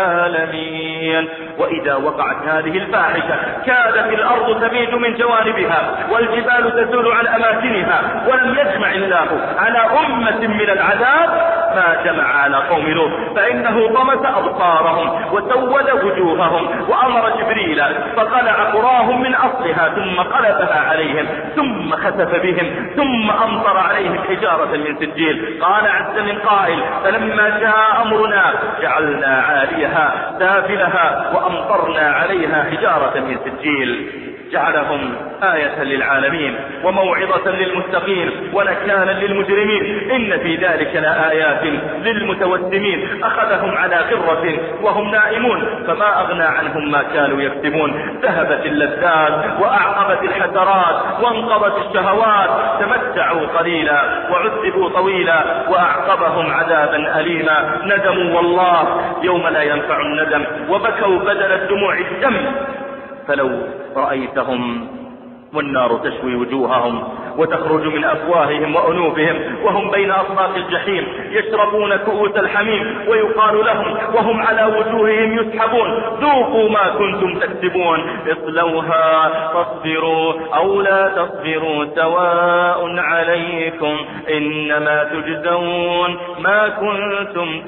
Speaker 1: العالمين. وإذا وقعت هذه الفاحشة كادت الأرض تبيد من جوانبها والجبال تزول عن أماكنها، ولم يجمع الله على أمة من العذاب ما جمع على قوم لوط، فإنه طمس أبصارهم وسود وجوههم، وأمر جبريل فقلع قراهم من أصلها ثم قلبها عليهم ثم خسف بهم ثم أمطر عليهم حجارة من سجيل. قال عز من قائل: فلما جاء أمرنا جعلنا عاليها سافلها وأمطرنا عليها حجارة من سجيل. جعلهم آية للعالمين وموعظة للمتقين ونكالا للمجرمين. إن في ذلك لآيات للمتوسمين أخذهم على غرة وهم نائمون فما أغنى عنهم ما كانوا يكسبون. ذهبت اللذات وأعقبت الحسرات وانقضت الشهوات، تمتعوا قليلا وعذبوا طويلا وأعقبهم عذابا أليما. ندموا والله يوم لا ينفع الندم، وبكوا بدل الدموع الدم. فلو رأيتهم والنار تشوي وجوههم وتخرج من أفواههم وأنوفهم وهم بين أصناف الجحيم يشربون كؤوس الحميم ويقال لهم وهم على وجوههم يسحبون ذوقوا ما كنتم تكسبون اصلوها فاصبروا أو لا تصبروا سواء عليكم إنما تجزون ما كنتم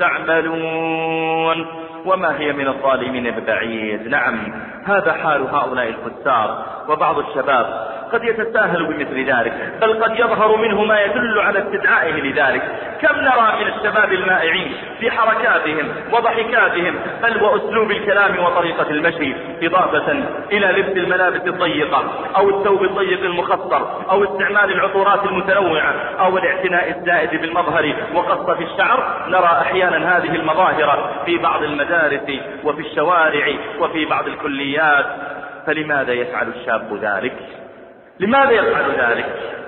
Speaker 1: تعملون وما هي من الظالمين ببعيد. نعم هذا حال هؤلاء الفسار. وبعض الشباب قد يتساهل بمثل ذلك بل قد يظهر منه ما يدل على استدعائه لذلك. كم نرى من الشباب المائعين في حركاتهم وضحكاتهم بل وأسلوب الكلام وطريقة المشي إضافة إلى لبس الملابس الضيقة أو الثوب الضيق المخصر أو استعمال العطورات المتنوعة أو الاعتناء الزائد بالمظهر وقصة في الشعر. نرى أحيانا هذه المظاهر في بعض المدارس وفي الشوارع وفي بعض الكليات. فلماذا يفعل الشاب ذلك؟ لماذا يفعل ذلك؟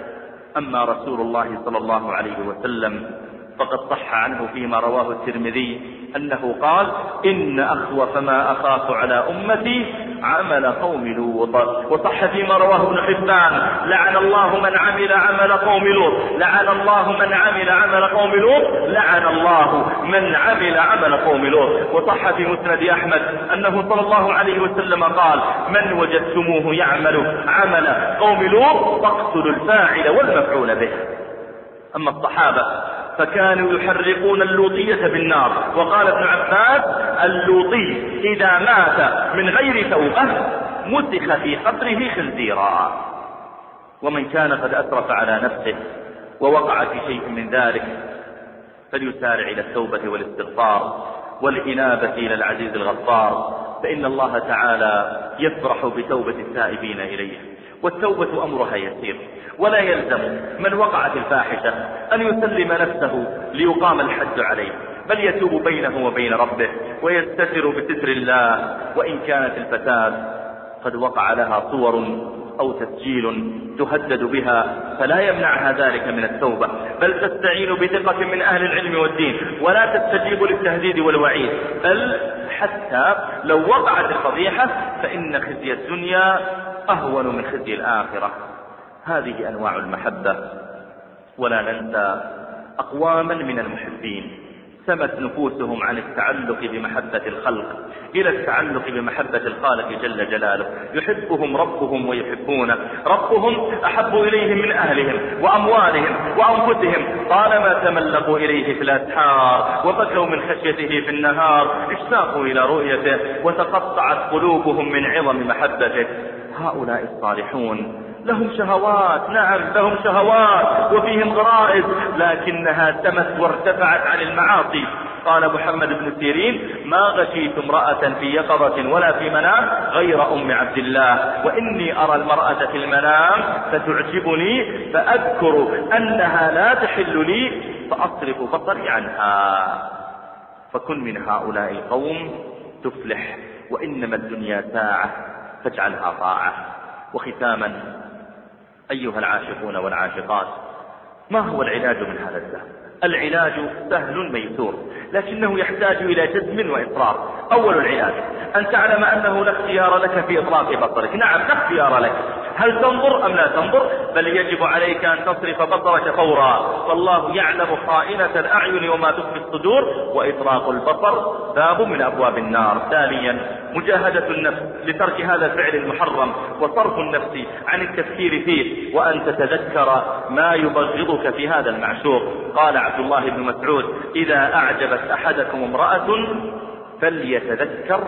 Speaker 1: أما رسول الله صلى الله عليه وسلم فقد صح عنه فيما رواه الترمذي أنه قال إن أخوف ما أخاف على أمتي عمل قوم لوط. وصح فيما رواه ابن حبان لعن الله من عمل عمل قوم لوط لعن الله من عمل عمل قوم لوط لعن الله من عمل عمل قوم لوط. وصح في مسند أحمد أنه صلى الله عليه وسلم قال من وجدتموه يعمل عمل قوم لوط فاقتلوا الفاعل والمفعول به. أما الصحابة فكانوا يحرقون اللوطية بالنار. وقال ابن عباس اللوطي إذا مات من غير توبة مسخ في قبره خنزيرا. ومن كان قد أسرف على نفسه ووقع في شيء من ذلك فليسارع إلى التوبة والاستغفار والإنابة إلى العزيز الغفار فإن الله تعالى يفرح بتوبة التائبين إليه. والتوبة أمرها يسير ولا يلزم من وقع في الفاحشة أن يسلم نفسه ليقام الحد عليه بل يتوب بينه وبين ربه ويستتر بستر الله. وإن كانت الفتاة قد وقع لها صور أو تسجيل تهدد بها فلا يمنعها ذلك من التوبة بل تستعين بثقة من أهل العلم والدين ولا تستجيب للتهديد والوعيد. بل حتى لو وقعت الفضيحة فإن خزي الدنيا أهون من خزي الآخرة. هذه أنواع المحبة. ولا ننسى أقواما من المحبين سمت نفوسهم عن التعلق بمحبة الخلق إلى التعلق بمحبة الخالق جل جلاله. يحبهم ربهم ويحبونه. ربهم أحب إليهم من أهلهم وأموالهم وأنفسهم طالما تملقوا إليه في الأسحار وبكوا من خشيته في النهار اشتاقوا إلى رؤيته وتقطعت قلوبهم من عظم محبته. هؤلاء الصالحون لهم شهوات. نعم لهم شهوات وفيهم غرائز لكنها سمت وارتفعت عن المعاصي. قال محمد بن سيرين ما غشيت امرأة في يقظة ولا في منام غير أم عبد الله وإني أرى المرأة في المنام فتعجبني فأذكر أنها لا تحل لي فأصرف بصري عنها. فكن من هؤلاء القوم تفلح. وإنما الدنيا ساعة فاجعلها طاعة. وختاما أيها العاشقون والعاشقات ما هو العلاج من هذا الدهر؟ العلاج سهل ميسور لكنه يحتاج إلى جزم وإصرار. أول العلاج أن تعلم أنه لا اختيار لك في إطلاق بصرك. نعم لا اختيار لك هل تنظر أم لا تنظر بل يجب عليك أن تصرف بصرك فورا فالله يعلم خائنة الأعين وما تخفي الصدور وإطلاق البصر باب من أبواب النار. ثانيا مجاهدة النفس لترك هذا الفعل المحرم وصرف النفس عن التفكير فيه وأن تتذكر ما يبغضك في هذا المعشوق. قال عبد الله بن مسعود إذا أعجبت أحدكم امرأة فليتذكر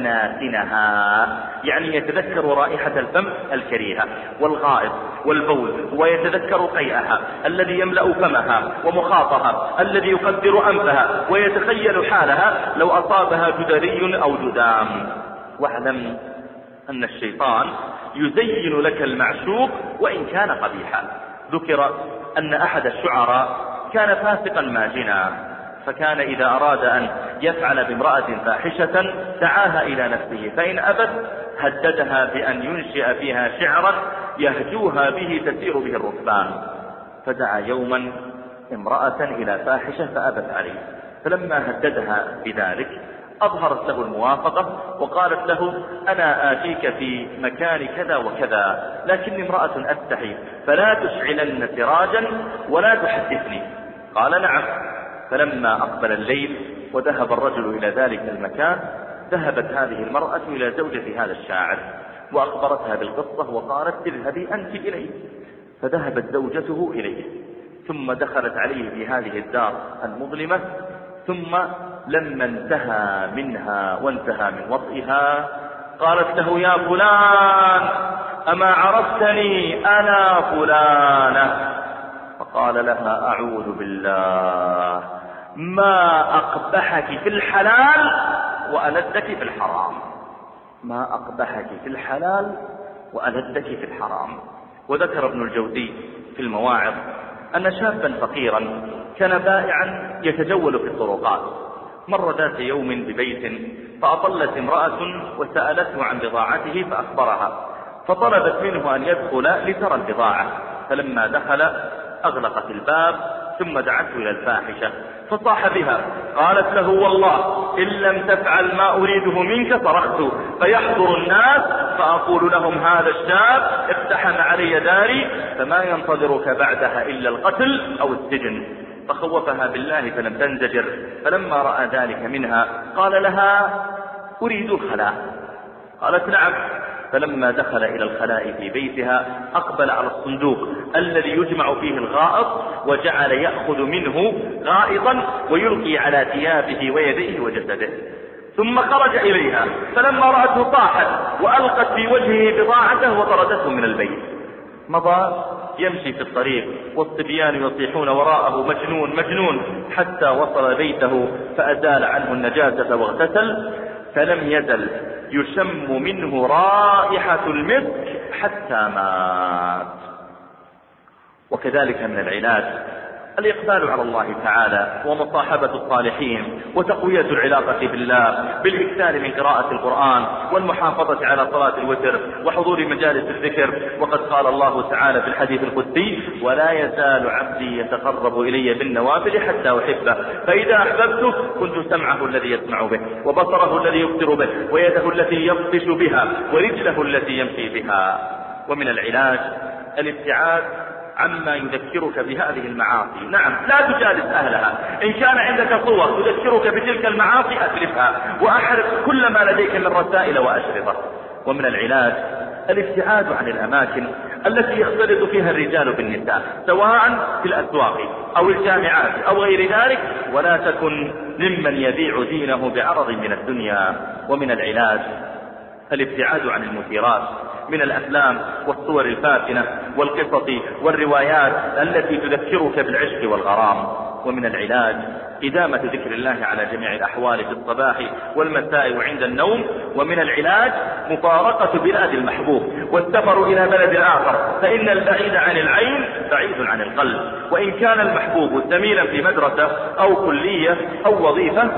Speaker 1: مناسنها يعني يتذكر رائحة الفم الكريهة والغائط والبول ويتذكر قيئها الذي يملأ فمها ومخاطها الذي يقدر أنفها ويتخيل حالها لو أصابها جدري أو جدام. واعلم أن الشيطان يزين لك المعشوق وإن كان قبيحا. ذكر أن أحد الشعراء كان فاسقا ماجنا فكان إذا أراد أن يفعل بامرأة فاحشة دعاها إلى نفسه فإن أبت هددها بأن ينشئ فيها شعرا يهجوها به تسير به الركبان. فدعا يوما امرأة إلى فاحشة فأبت عليه فلما هددها بذلك أظهرت له الموافقة وقالت له أنا آتيك في مكان كذا وكذا، لكني امرأة أستحي فلا تشعلن سراجا ولا تحدثني. قال نعم. فلما أقبل الليل وذهب الرجل إلى ذلك المكان، ذهبت هذه المرأة إلى زوجة هذا الشاعر وأخبرتها بالقصة وقالت اذهبي أنت إليه. فذهبت زوجته إليه ثم دخلت عليه في هذه الدار المظلمة، ثم لما انتهى منها وانتهى من وطئها قالت له يا فلان أما عرفتني أنا فلانة؟ فقال لها أعوذ بالله ما أقبحك في الحلال وألذك في الحرام، ما أقبحك في الحلال وألذك في الحرام. وذكر ابن الجوزي في المواعظ أن شابا فقيرا كان بائعا يتجول في الطرقات، مر ذات يوم ببيت فأطلت امرأة وسألته عن بضاعته فأخبرها، فطلبت منه أن يدخل لترى البضاعة، فلما دخل أغلقت الباب ثم دعته إلى الفاحشة فصاح بها. قالت له والله إن لم تفعل ما أريده منك صرخت فيحضر الناس فأقول لهم هذا الشاب اقتحم علي داري فما ينتظرك بعدها إلا القتل أو السجن. فخوفها بالله فلم تنزجر، فلما رأى ذلك منها قال لها أريد الخلاء. قالت نعم. فلما دخل إلى الخلاء في بيتها أقبل على الصندوق الذي يجمع فيه الغائط وجعل يأخذ منه غائطا ويلقي على ثيابه ويديه وجسده، ثم خرج إليها فلما رأته طاحت وألقت في وجهه بضاعته وطردته من البيت. مضى يمشي في الطريق والصبيان يصيحون وراءه مجنون مجنون حتى وصل بيته فأزال عنه النجاسة واغتسل، فلم يزل يشم منه رائحة المسك حتى مات. وكذلك من العلاج الإقبال على الله تعالى ومصاحبة الصالحين وتقوية العلاقة بالله بالإكثار من قراءة القرآن والمحافظة على صلاة الوتر وحضور مجالس الذكر. وقد قال الله تعالى في الحديث القدسي ولا يزال عبدي يتقرب إلي بالنوافل حتى أحبه فإذا أحببته كنت سمعه الذي يسمع به وبصره الذي يبصر به ويده التي يبطش بها ورجله التي يمشي بها. ومن العلاج الابتعاد عما يذكرك بهذه المعاصي. نعم لا تجالس أهلها، إن كان عندك صور تذكرك بتلك المعاصي أتلفها وأحرق كل ما لديك من رسائل وأشرطة. ومن العلاج الابتعاد عن الأماكن التي يختلط فيها الرجال بالنساء سواء في الأسواق أو الجامعات أو غير ذلك، ولا تكن ممن يبيع دينه بعرض من الدنيا. ومن العلاج الابتعاد عن المثيرات من الأفلام والصور الفاتنة والقصص والروايات التي تذكرك بالعشق والغرام. ومن العلاج إدامة ذكر الله على جميع الأحوال في الصباح والمساء وعند النوم. ومن العلاج مفارقة بلاد المحبوب والسفر إلى بلد آخر، فإن البعيد عن العين بعيد عن القلب. وإن كان المحبوب زميلا في مدرسة أو كلية أو وظيفة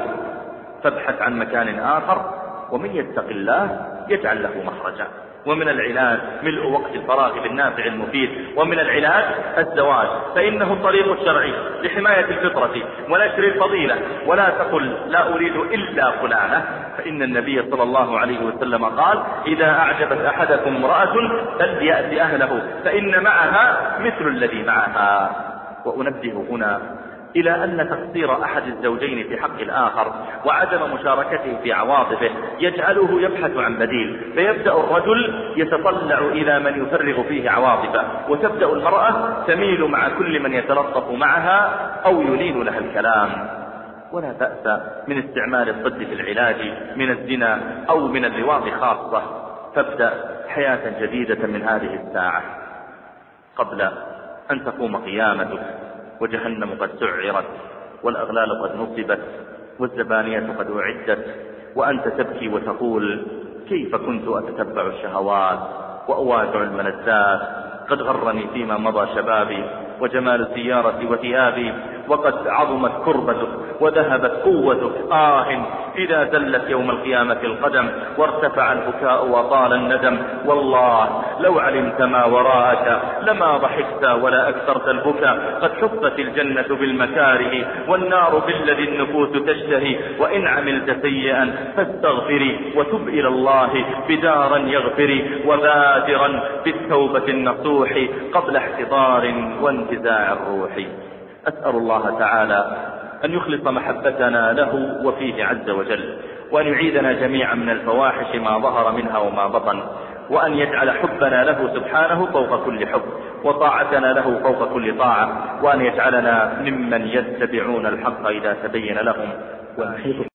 Speaker 1: فابحث عن مكان آخر، ومن يتق الله يجعل له مخرجا. ومن العلاج ملء وقت الفراغ بالنافع المفيد. ومن العلاج الزواج، فإنه الطريق الشرعي لحماية الفطرة ونشر الفضيلة. ولا تقل لا أريد إلا فلانة، فإن النبي صلى الله عليه وسلم قال إذا أعجبت أحدكم امرأة فليأت أهله فإن معها مثل الذي معها. وأنبه هنا إلى أن تقصير أحد الزوجين في حق الآخر وعدم مشاركته في عواطفه يجعله يبحث عن بديل، فيبدأ الرجل يتطلع إلى من يفرغ فيه عواطفه، وتبدأ المرأة تميل مع كل من يتلطف معها أو يلين لها الكلام. ولا بأس من استعمال الضد في العلاج من الزنا أو من اللواط خاصة، فابدأ حياة جديدة من هذه الساعة قبل أن تقوم قيامتك وجهنم قد سعرت والأغلال قد نصبت والزبانية قد أعدت، وأنت تبكي وتقول كيف كنت أتتبع الشهوات وأوادع الملذات، قد غرني فيما مضى شبابي وجمال سيارتي وثيابي، وقد عظمت كربة وذهبت قوتك. آه إذا زلت يوم القيامة القدم وارتفع البكاء وطال الندم. والله لو علمت ما وراءك لما ضحكت ولا أكثرت البكاء. قد حفت الجنة بالمكاره والنار بالذي النفوس تشتهي. وإن عملت سيئا فاستغفري وتب إلى الله بدارا يغفري وبادرا بالتوبة النصوح قبل احتضار وانتزاع الروح. أسأل الله تعالى أن يخلص محبتنا له وفيه عز وجل، وأن يعيذنا جميعا من الفواحش ما ظهر منها وما بطن، وأن يجعل حبنا له سبحانه فوق كل حب وطاعتنا له فوق كل طاعة، وأن يجعلنا ممن يتبعون الحق إذا تبين لهم.